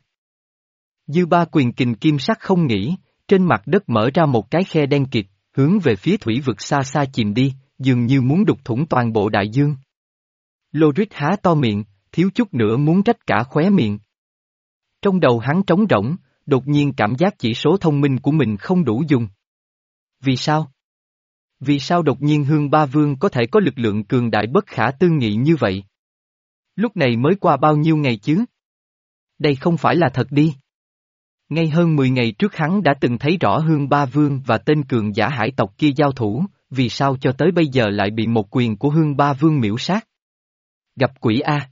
Dư ba quyền kình kim sắc không nghỉ, trên mặt đất mở ra một cái khe đen kịt, hướng về phía thủy vực xa xa chìm đi, dường như muốn đục thủng toàn bộ đại dương. Loris há to miệng, thiếu chút nữa muốn rách cả khóe miệng. Trong đầu hắn trống rỗng, đột nhiên cảm giác chỉ số thông minh của mình không đủ dùng. Vì sao? Vì sao đột nhiên Hương Ba Vương có thể có lực lượng cường đại bất khả tư nghị như vậy? Lúc này mới qua bao nhiêu ngày chứ? Đây không phải là thật đi. Ngay hơn mười ngày trước hắn đã từng thấy rõ Hương Ba Vương và tên cường giả hải tộc kia giao thủ, vì sao cho tới bây giờ lại bị một quyền của Hương Ba Vương miễu sát? Gặp quỷ A.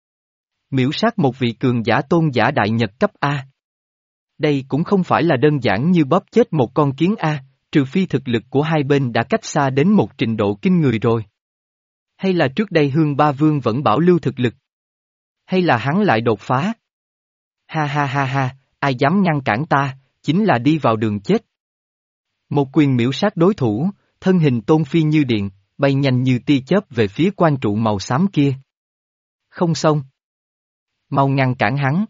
Miễu sát một vị cường giả tôn giả đại nhật cấp A. Đây cũng không phải là đơn giản như bóp chết một con kiến A, trừ phi thực lực của hai bên đã cách xa đến một trình độ kinh người rồi. Hay là trước đây Hương Ba Vương vẫn bảo lưu thực lực? Hay là hắn lại đột phá? Ha ha ha ha, ai dám ngăn cản ta, chính là đi vào đường chết. Một quyền miễu sát đối thủ, thân hình tôn phi như điện, bay nhanh như tia chớp về phía quan trụ màu xám kia. Không xong. Mau ngăn cản hắn.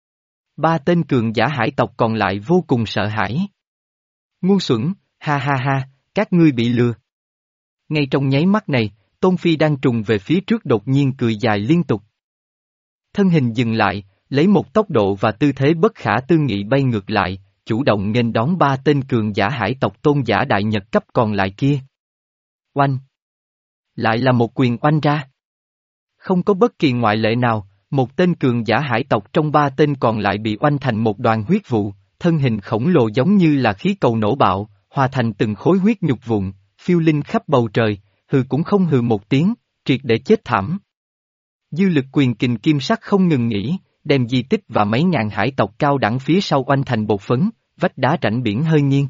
Ba tên cường giả hải tộc còn lại vô cùng sợ hãi. Ngu xuẩn, ha ha ha, các ngươi bị lừa. Ngay trong nháy mắt này, Tôn Phi đang trùng về phía trước đột nhiên cười dài liên tục. Thân hình dừng lại, lấy một tốc độ và tư thế bất khả tư nghị bay ngược lại, chủ động nghênh đón ba tên cường giả hải tộc tôn giả đại nhật cấp còn lại kia. Oanh! Lại là một quyền oanh ra. Không có bất kỳ ngoại lệ nào, một tên cường giả hải tộc trong ba tên còn lại bị oanh thành một đoàn huyết vụ, thân hình khổng lồ giống như là khí cầu nổ bạo, hòa thành từng khối huyết nhục vụn, phiêu linh khắp bầu trời, hừ cũng không hừ một tiếng, triệt để chết thảm. Dư lực quyền kình kim sắc không ngừng nghỉ, đem di tích và mấy ngàn hải tộc cao đẳng phía sau oanh thành bột phấn, vách đá rãnh biển hơi nghiêng.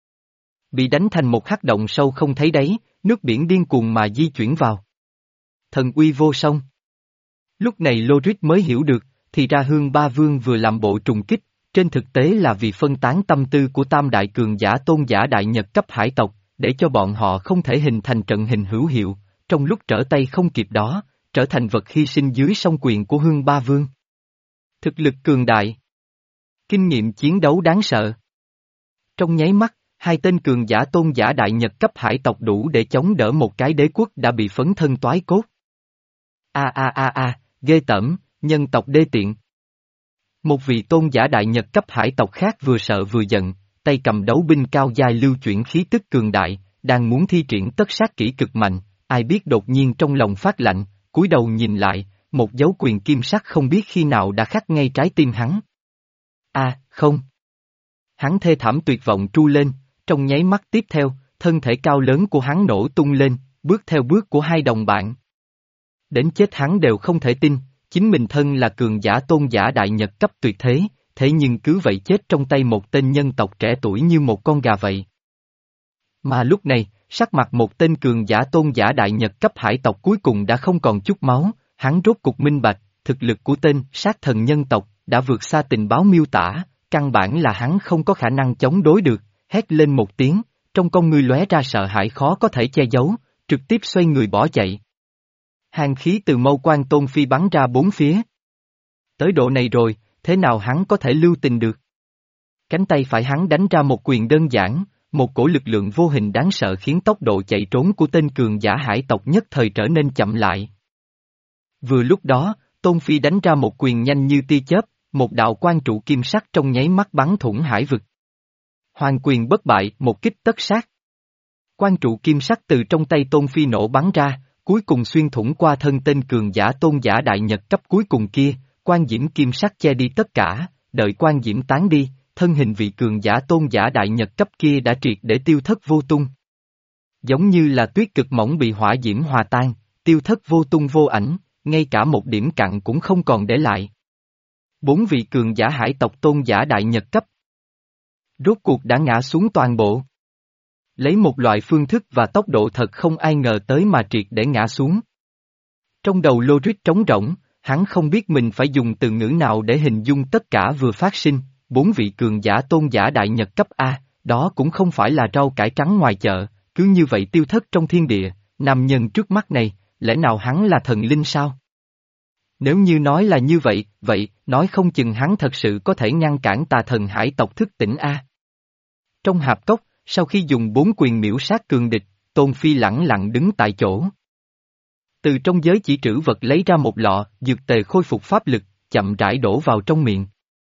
Bị đánh thành một hắc động sâu không thấy đáy, nước biển điên cuồng mà di chuyển vào. Thần uy vô song. Lúc này Loris mới hiểu được, thì ra Hương Ba Vương vừa làm bộ trùng kích, trên thực tế là vì phân tán tâm tư của tam đại cường giả tôn giả đại nhật cấp hải tộc, để cho bọn họ không thể hình thành trận hình hữu hiệu, trong lúc trở tay không kịp đó, trở thành vật hy sinh dưới song quyền của Hương Ba Vương. Thực lực cường đại. Kinh nghiệm chiến đấu đáng sợ. Trong nháy mắt, hai tên cường giả tôn giả đại nhật cấp hải tộc đủ để chống đỡ một cái đế quốc đã bị phấn thân toái cốt. A a a a, ghê tởm, nhân tộc đê tiện. Một vị tôn giả đại nhật cấp hải tộc khác vừa sợ vừa giận, tay cầm đấu binh cao giai lưu chuyển khí tức cường đại, đang muốn thi triển tất sát kỹ cực mạnh, ai biết đột nhiên trong lòng phát lạnh, cúi đầu nhìn lại, một dấu quyền kim sắc không biết khi nào đã khắc ngay trái tim hắn. A, không. Hắn thê thảm tuyệt vọng tru lên, trong nháy mắt tiếp theo, thân thể cao lớn của hắn nổ tung lên, bước theo bước của hai đồng bạn. Đến chết hắn đều không thể tin, chính mình thân là cường giả tôn giả đại nhật cấp tuyệt thế, thế nhưng cứ vậy chết trong tay một tên nhân tộc trẻ tuổi như một con gà vậy. Mà lúc này, sắc mặt một tên cường giả tôn giả đại nhật cấp hải tộc cuối cùng đã không còn chút máu, hắn rốt cục minh bạch, thực lực của tên sát thần nhân tộc đã vượt xa tình báo miêu tả, căn bản là hắn không có khả năng chống đối được, hét lên một tiếng, trong con ngươi lóe ra sợ hãi khó có thể che giấu, trực tiếp xoay người bỏ chạy. Hàn khí từ mâu quan Tôn Phi bắn ra bốn phía. Tới độ này rồi, thế nào hắn có thể lưu tình được? Cánh tay phải hắn đánh ra một quyền đơn giản, một cổ lực lượng vô hình đáng sợ khiến tốc độ chạy trốn của tên cường giả hải tộc nhất thời trở nên chậm lại. Vừa lúc đó, Tôn Phi đánh ra một quyền nhanh như tia chớp, một đạo quan trụ kim sắc trong nháy mắt bắn thủng hải vực. Hoàng quyền bất bại, một kích tất sát. Quan trụ kim sắc từ trong tay Tôn Phi nổ bắn ra, cuối cùng xuyên thủng qua thân tên cường giả tôn giả đại nhật cấp cuối cùng kia, quan diễm kim sắc che đi tất cả, đợi quan diễm tán đi, thân hình vị cường giả tôn giả đại nhật cấp kia đã triệt để tiêu thất vô tung. Giống như là tuyết cực mỏng bị hỏa diễm hòa tan, tiêu thất vô tung vô ảnh, ngay cả một điểm cặn cũng không còn để lại. Bốn vị cường giả hải tộc tôn giả đại nhật cấp. Rốt cuộc đã ngã xuống toàn bộ. Lấy một loại phương thức và tốc độ thật không ai ngờ tới mà triệt để ngã xuống. Trong đầu logic trống rỗng, hắn không biết mình phải dùng từ ngữ nào để hình dung tất cả vừa phát sinh, bốn vị cường giả tôn giả đại nhật cấp A, đó cũng không phải là rau cải trắng ngoài chợ, cứ như vậy tiêu thất trong thiên địa, nam nhân trước mắt này, lẽ nào hắn là thần linh sao? Nếu như nói là như vậy, vậy, nói không chừng hắn thật sự có thể ngăn cản tà thần hải tộc thức tỉnh A. Trong hạp cốc, sau khi dùng bốn quyền miễu sát cường địch, Tôn Phi lẳng lặng đứng tại chỗ. Từ trong giới chỉ trữ vật lấy ra một lọ, dược tề khôi phục pháp lực, chậm rãi đổ vào trong miệng.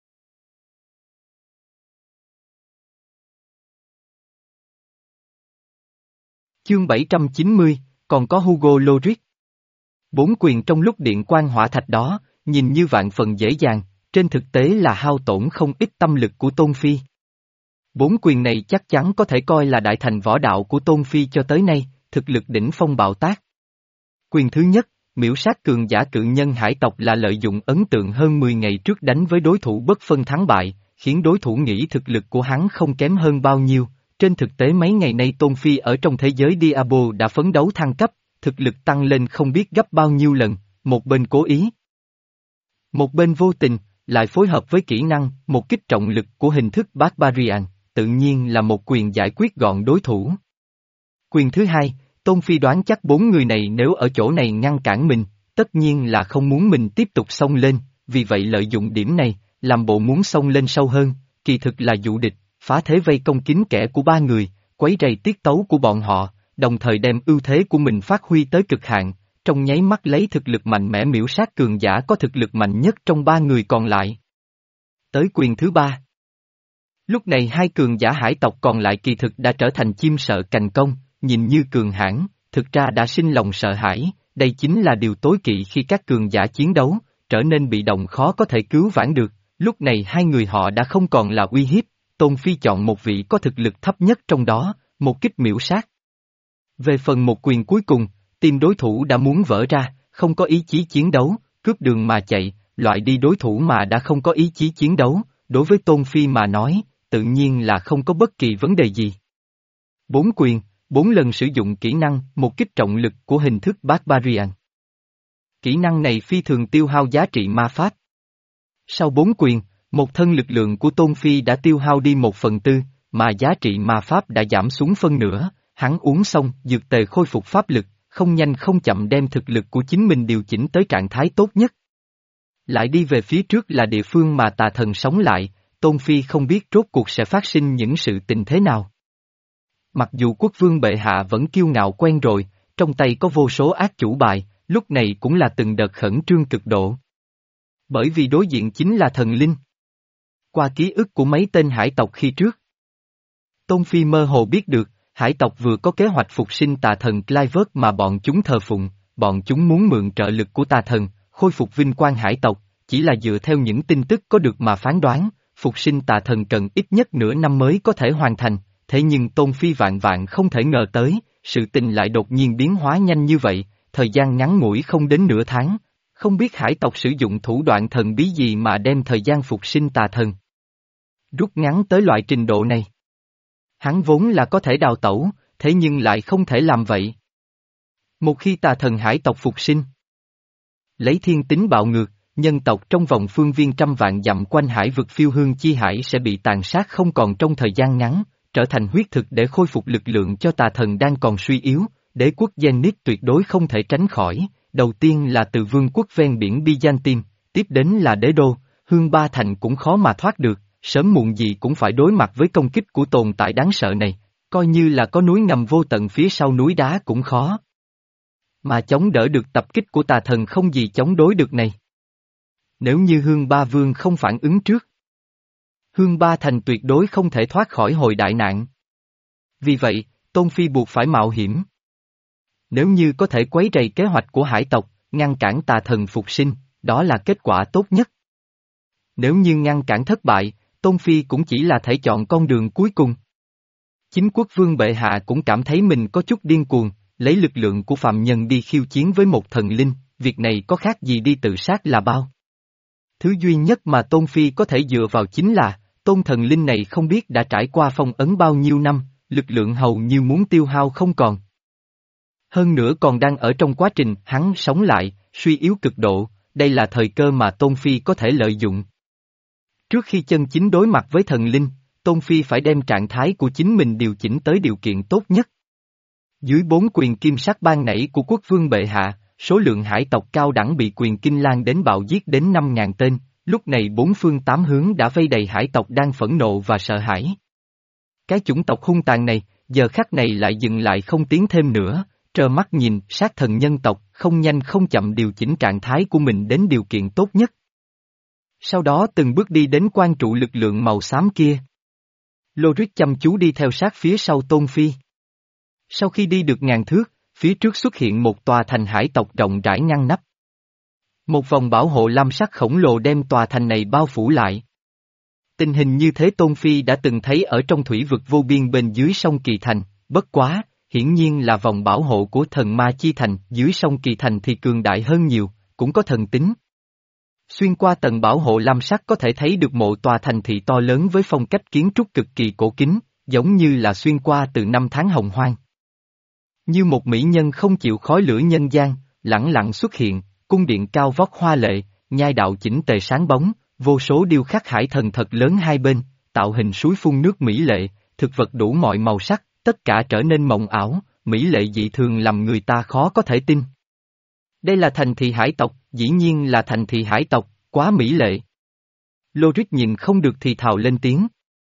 Chương bảy trăm chín mươi, còn có Hugo Logic. Bốn quyền trong lúc điện quang hỏa thạch đó, nhìn như vạn phần dễ dàng, trên thực tế là hao tổn không ít tâm lực của Tôn Phi. Bốn quyền này chắc chắn có thể coi là đại thành võ đạo của Tôn Phi cho tới nay, thực lực đỉnh phong bạo tác. Quyền thứ nhất, miễu sát cường giả cự nhân hải tộc là lợi dụng ấn tượng hơn mười ngày trước đánh với đối thủ bất phân thắng bại, khiến đối thủ nghĩ thực lực của hắn không kém hơn bao nhiêu. Trên thực tế mấy ngày nay Tôn Phi ở trong thế giới Diablo đã phấn đấu thăng cấp, thực lực tăng lên không biết gấp bao nhiêu lần, một bên cố ý. Một bên vô tình, lại phối hợp với kỹ năng, một kích trọng lực của hình thức Barbarian, tự nhiên là một quyền giải quyết gọn đối thủ. Quyền thứ hai, Tôn Phi đoán chắc bốn người này nếu ở chỗ này ngăn cản mình, tất nhiên là không muốn mình tiếp tục xông lên, vì vậy lợi dụng điểm này, làm bộ muốn xông lên sâu hơn, kỳ thực là dụ địch, phá thế vây công kín kẽ của ba người, quấy rầy tiết tấu của bọn họ, đồng thời đem ưu thế của mình phát huy tới cực hạn, trong nháy mắt lấy thực lực mạnh mẽ miễu sát cường giả có thực lực mạnh nhất trong ba người còn lại. Tới quyền thứ ba. Lúc này hai cường giả hải tộc còn lại kỳ thực đã trở thành chim sợ cành công, nhìn như cường hãn, thực ra đã sinh lòng sợ hãi, đây chính là điều tối kỵ khi các cường giả chiến đấu, trở nên bị động khó có thể cứu vãn được, lúc này hai người họ đã không còn là uy hiếp, Tôn Phi chọn một vị có thực lực thấp nhất trong đó, một kích miễu sát. Về phần một quyền cuối cùng, tim đối thủ đã muốn vỡ ra, không có ý chí chiến đấu, cướp đường mà chạy, loại đi đối thủ mà đã không có ý chí chiến đấu, đối với Tôn Phi mà nói, tự nhiên là không có bất kỳ vấn đề gì. Bốn quyền, bốn lần sử dụng kỹ năng, một kích trọng lực của hình thức Barbarian. Kỹ năng này phi thường tiêu hao giá trị ma pháp. Sau bốn quyền, một thân lực lượng của Tôn Phi đã tiêu hao đi một phần tư, mà giá trị ma pháp đã giảm xuống phân nửa, hắn uống xong, dược tề khôi phục pháp lực, không nhanh không chậm đem thực lực của chính mình điều chỉnh tới trạng thái tốt nhất. Lại đi về phía trước là địa phương mà tà thần sống lại, Tôn Phi không biết rốt cuộc sẽ phát sinh những sự tình thế nào. Mặc dù quốc vương bệ hạ vẫn kiêu ngạo quen rồi, trong tay có vô số ác chủ bài, lúc này cũng là từng đợt khẩn trương cực độ. Bởi vì đối diện chính là thần linh. Qua ký ức của mấy tên hải tộc khi trước, Tôn Phi mơ hồ biết được, hải tộc vừa có kế hoạch phục sinh tà thần Clivert mà bọn chúng thờ phụng, bọn chúng muốn mượn trợ lực của tà thần, khôi phục vinh quang hải tộc, chỉ là dựa theo những tin tức có được mà phán đoán, phục sinh tà thần cần ít nhất nửa năm mới có thể hoàn thành, thế nhưng Tôn Phi vạn vạn không thể ngờ tới, sự tình lại đột nhiên biến hóa nhanh như vậy, thời gian ngắn ngủi không đến nửa tháng, không biết hải tộc sử dụng thủ đoạn thần bí gì mà đem thời gian phục sinh tà thần rút ngắn tới loại trình độ này. Hắn vốn là có thể đào tẩu, thế nhưng lại không thể làm vậy. Một khi tà thần hải tộc phục sinh, lấy thiên tính bạo ngược, nhân tộc trong vòng phương viên trăm vạn dặm quanh hải vực phiêu hương chi hải sẽ bị tàn sát không còn trong thời gian ngắn, trở thành huyết thực để khôi phục lực lượng cho tà thần đang còn suy yếu, đế quốc Zenith tuyệt đối không thể tránh khỏi, đầu tiên là từ vương quốc ven biển Byzantine, tiếp đến là đế đô, Hương Ba Thành cũng khó mà thoát được, sớm muộn gì cũng phải đối mặt với công kích của tồn tại đáng sợ này, coi như là có núi ngầm vô tận phía sau núi đá cũng khó. Mà chống đỡ được tập kích của tà thần không gì chống đối được này. Nếu như Hương Ba Vương không phản ứng trước, Hương Ba Thành tuyệt đối không thể thoát khỏi hồi đại nạn. Vì vậy, Tôn Phi buộc phải mạo hiểm. Nếu như có thể quấy rầy kế hoạch của hải tộc, ngăn cản tà thần phục sinh, đó là kết quả tốt nhất. Nếu như ngăn cản thất bại, Tôn Phi cũng chỉ là thể chọn con đường cuối cùng. Chính quốc vương bệ hạ cũng cảm thấy mình có chút điên cuồng, lấy lực lượng của phạm nhân đi khiêu chiến với một thần linh, việc này có khác gì đi tự sát là bao. Thứ duy nhất mà Tôn Phi có thể dựa vào chính là, tôn thần linh này không biết đã trải qua phong ấn bao nhiêu năm, lực lượng hầu như muốn tiêu hao không còn. Hơn nữa còn đang ở trong quá trình hắn sống lại, suy yếu cực độ, đây là thời cơ mà Tôn Phi có thể lợi dụng. Trước khi chân chính đối mặt với thần linh, Tôn Phi phải đem trạng thái của chính mình điều chỉnh tới điều kiện tốt nhất. Dưới bốn quyền kim sắc ban nảy của quốc vương bệ hạ, số lượng hải tộc cao đẳng bị quyền kinh lan đến bạo giết đến năm ngàn tên, lúc này bốn phương tám hướng đã vây đầy hải tộc đang phẫn nộ và sợ hãi. Cái chủng tộc hung tàn này, giờ khắc này lại dừng lại không tiến thêm nữa, trơ mắt nhìn sát thần nhân tộc, không nhanh không chậm điều chỉnh trạng thái của mình đến điều kiện tốt nhất. Sau đó từng bước đi đến quan trụ lực lượng màu xám kia. Lorik chăm chú đi theo sát phía sau Tôn Phi. Sau khi đi được ngàn thước, phía trước xuất hiện một tòa thành hải tộc rộng rãi ngăn nắp. Một vòng bảo hộ lam sắc khổng lồ đem tòa thành này bao phủ lại. Tình hình như thế Tôn Phi đã từng thấy ở trong thủy vực vô biên bên dưới sông Kỳ Thành, bất quá, hiển nhiên là vòng bảo hộ của thần ma chi thành, dưới sông Kỳ Thành thì cường đại hơn nhiều, cũng có thần tính. Xuyên qua tầng bảo hộ lam sắc có thể thấy được mộ tòa thành thị to lớn với phong cách kiến trúc cực kỳ cổ kính, giống như là xuyên qua từ năm tháng hồng hoang. Như một mỹ nhân không chịu khói lửa nhân gian, lẳng lặng xuất hiện, cung điện cao vóc hoa lệ, nhai đạo chỉnh tề sáng bóng, vô số điêu khắc hải thần thật lớn hai bên, tạo hình suối phun nước mỹ lệ, thực vật đủ mọi màu sắc, tất cả trở nên mộng ảo, mỹ lệ dị thường làm người ta khó có thể tin. Đây là thành thị hải tộc, dĩ nhiên là thành thị hải tộc, quá mỹ lệ. Lorik nhìn không được thì thào lên tiếng.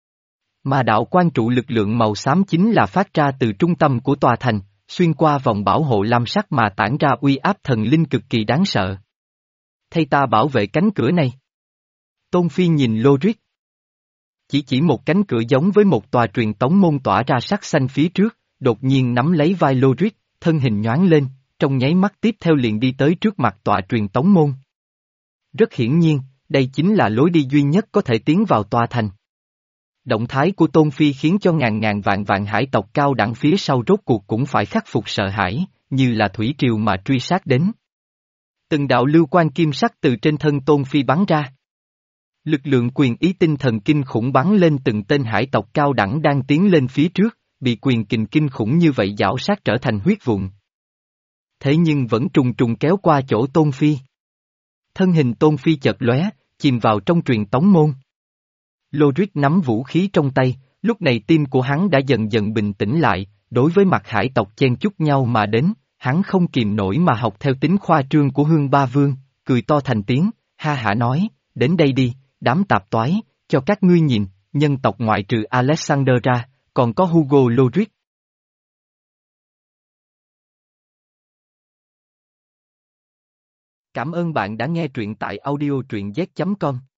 Mà đạo quan trụ lực lượng màu xám chính là phát ra từ trung tâm của tòa thành, xuyên qua vòng bảo hộ lam sắc mà tản ra uy áp thần linh cực kỳ đáng sợ. Thay ta bảo vệ cánh cửa này. Tôn Phi nhìn Lorik. Chỉ chỉ một cánh cửa giống với một tòa truyền tống môn tỏa ra sắc xanh phía trước, đột nhiên nắm lấy vai Lorik, thân hình nhoáng lên, trong nháy mắt tiếp theo liền đi tới trước mặt tòa truyền tống môn. Rất hiển nhiên, đây chính là lối đi duy nhất có thể tiến vào tòa thành. Động thái của Tôn Phi khiến cho ngàn ngàn vạn vạn hải tộc cao đẳng phía sau rốt cuộc cũng phải khắc phục sợ hãi, như là thủy triều mà truy sát đến. Từng đạo lưu quan kim sắc từ trên thân Tôn Phi bắn ra. Lực lượng quyền ý tinh thần kinh khủng bắn lên từng tên hải tộc cao đẳng đang tiến lên phía trước, bị quyền kình kinh khủng như vậy giảo sát trở thành huyết vụn. Thế nhưng vẫn trùng trùng kéo qua chỗ Tôn Phi. Thân hình Tôn Phi chợt lóe, chìm vào trong truyền tống môn. Lorik nắm vũ khí trong tay, lúc này tim của hắn đã dần dần bình tĩnh lại, đối với mặt hải tộc chen chúc nhau mà đến, hắn không kìm nổi mà học theo tính khoa trương của Hương Ba Vương, cười to thành tiếng, ha hả nói, đến đây đi, đám tạp toái, cho các ngươi nhìn, nhân tộc ngoại trừ Alexander ra, còn có Hugo Lorik. Cảm ơn bạn đã nghe truyện tại audio truyện z chấm com.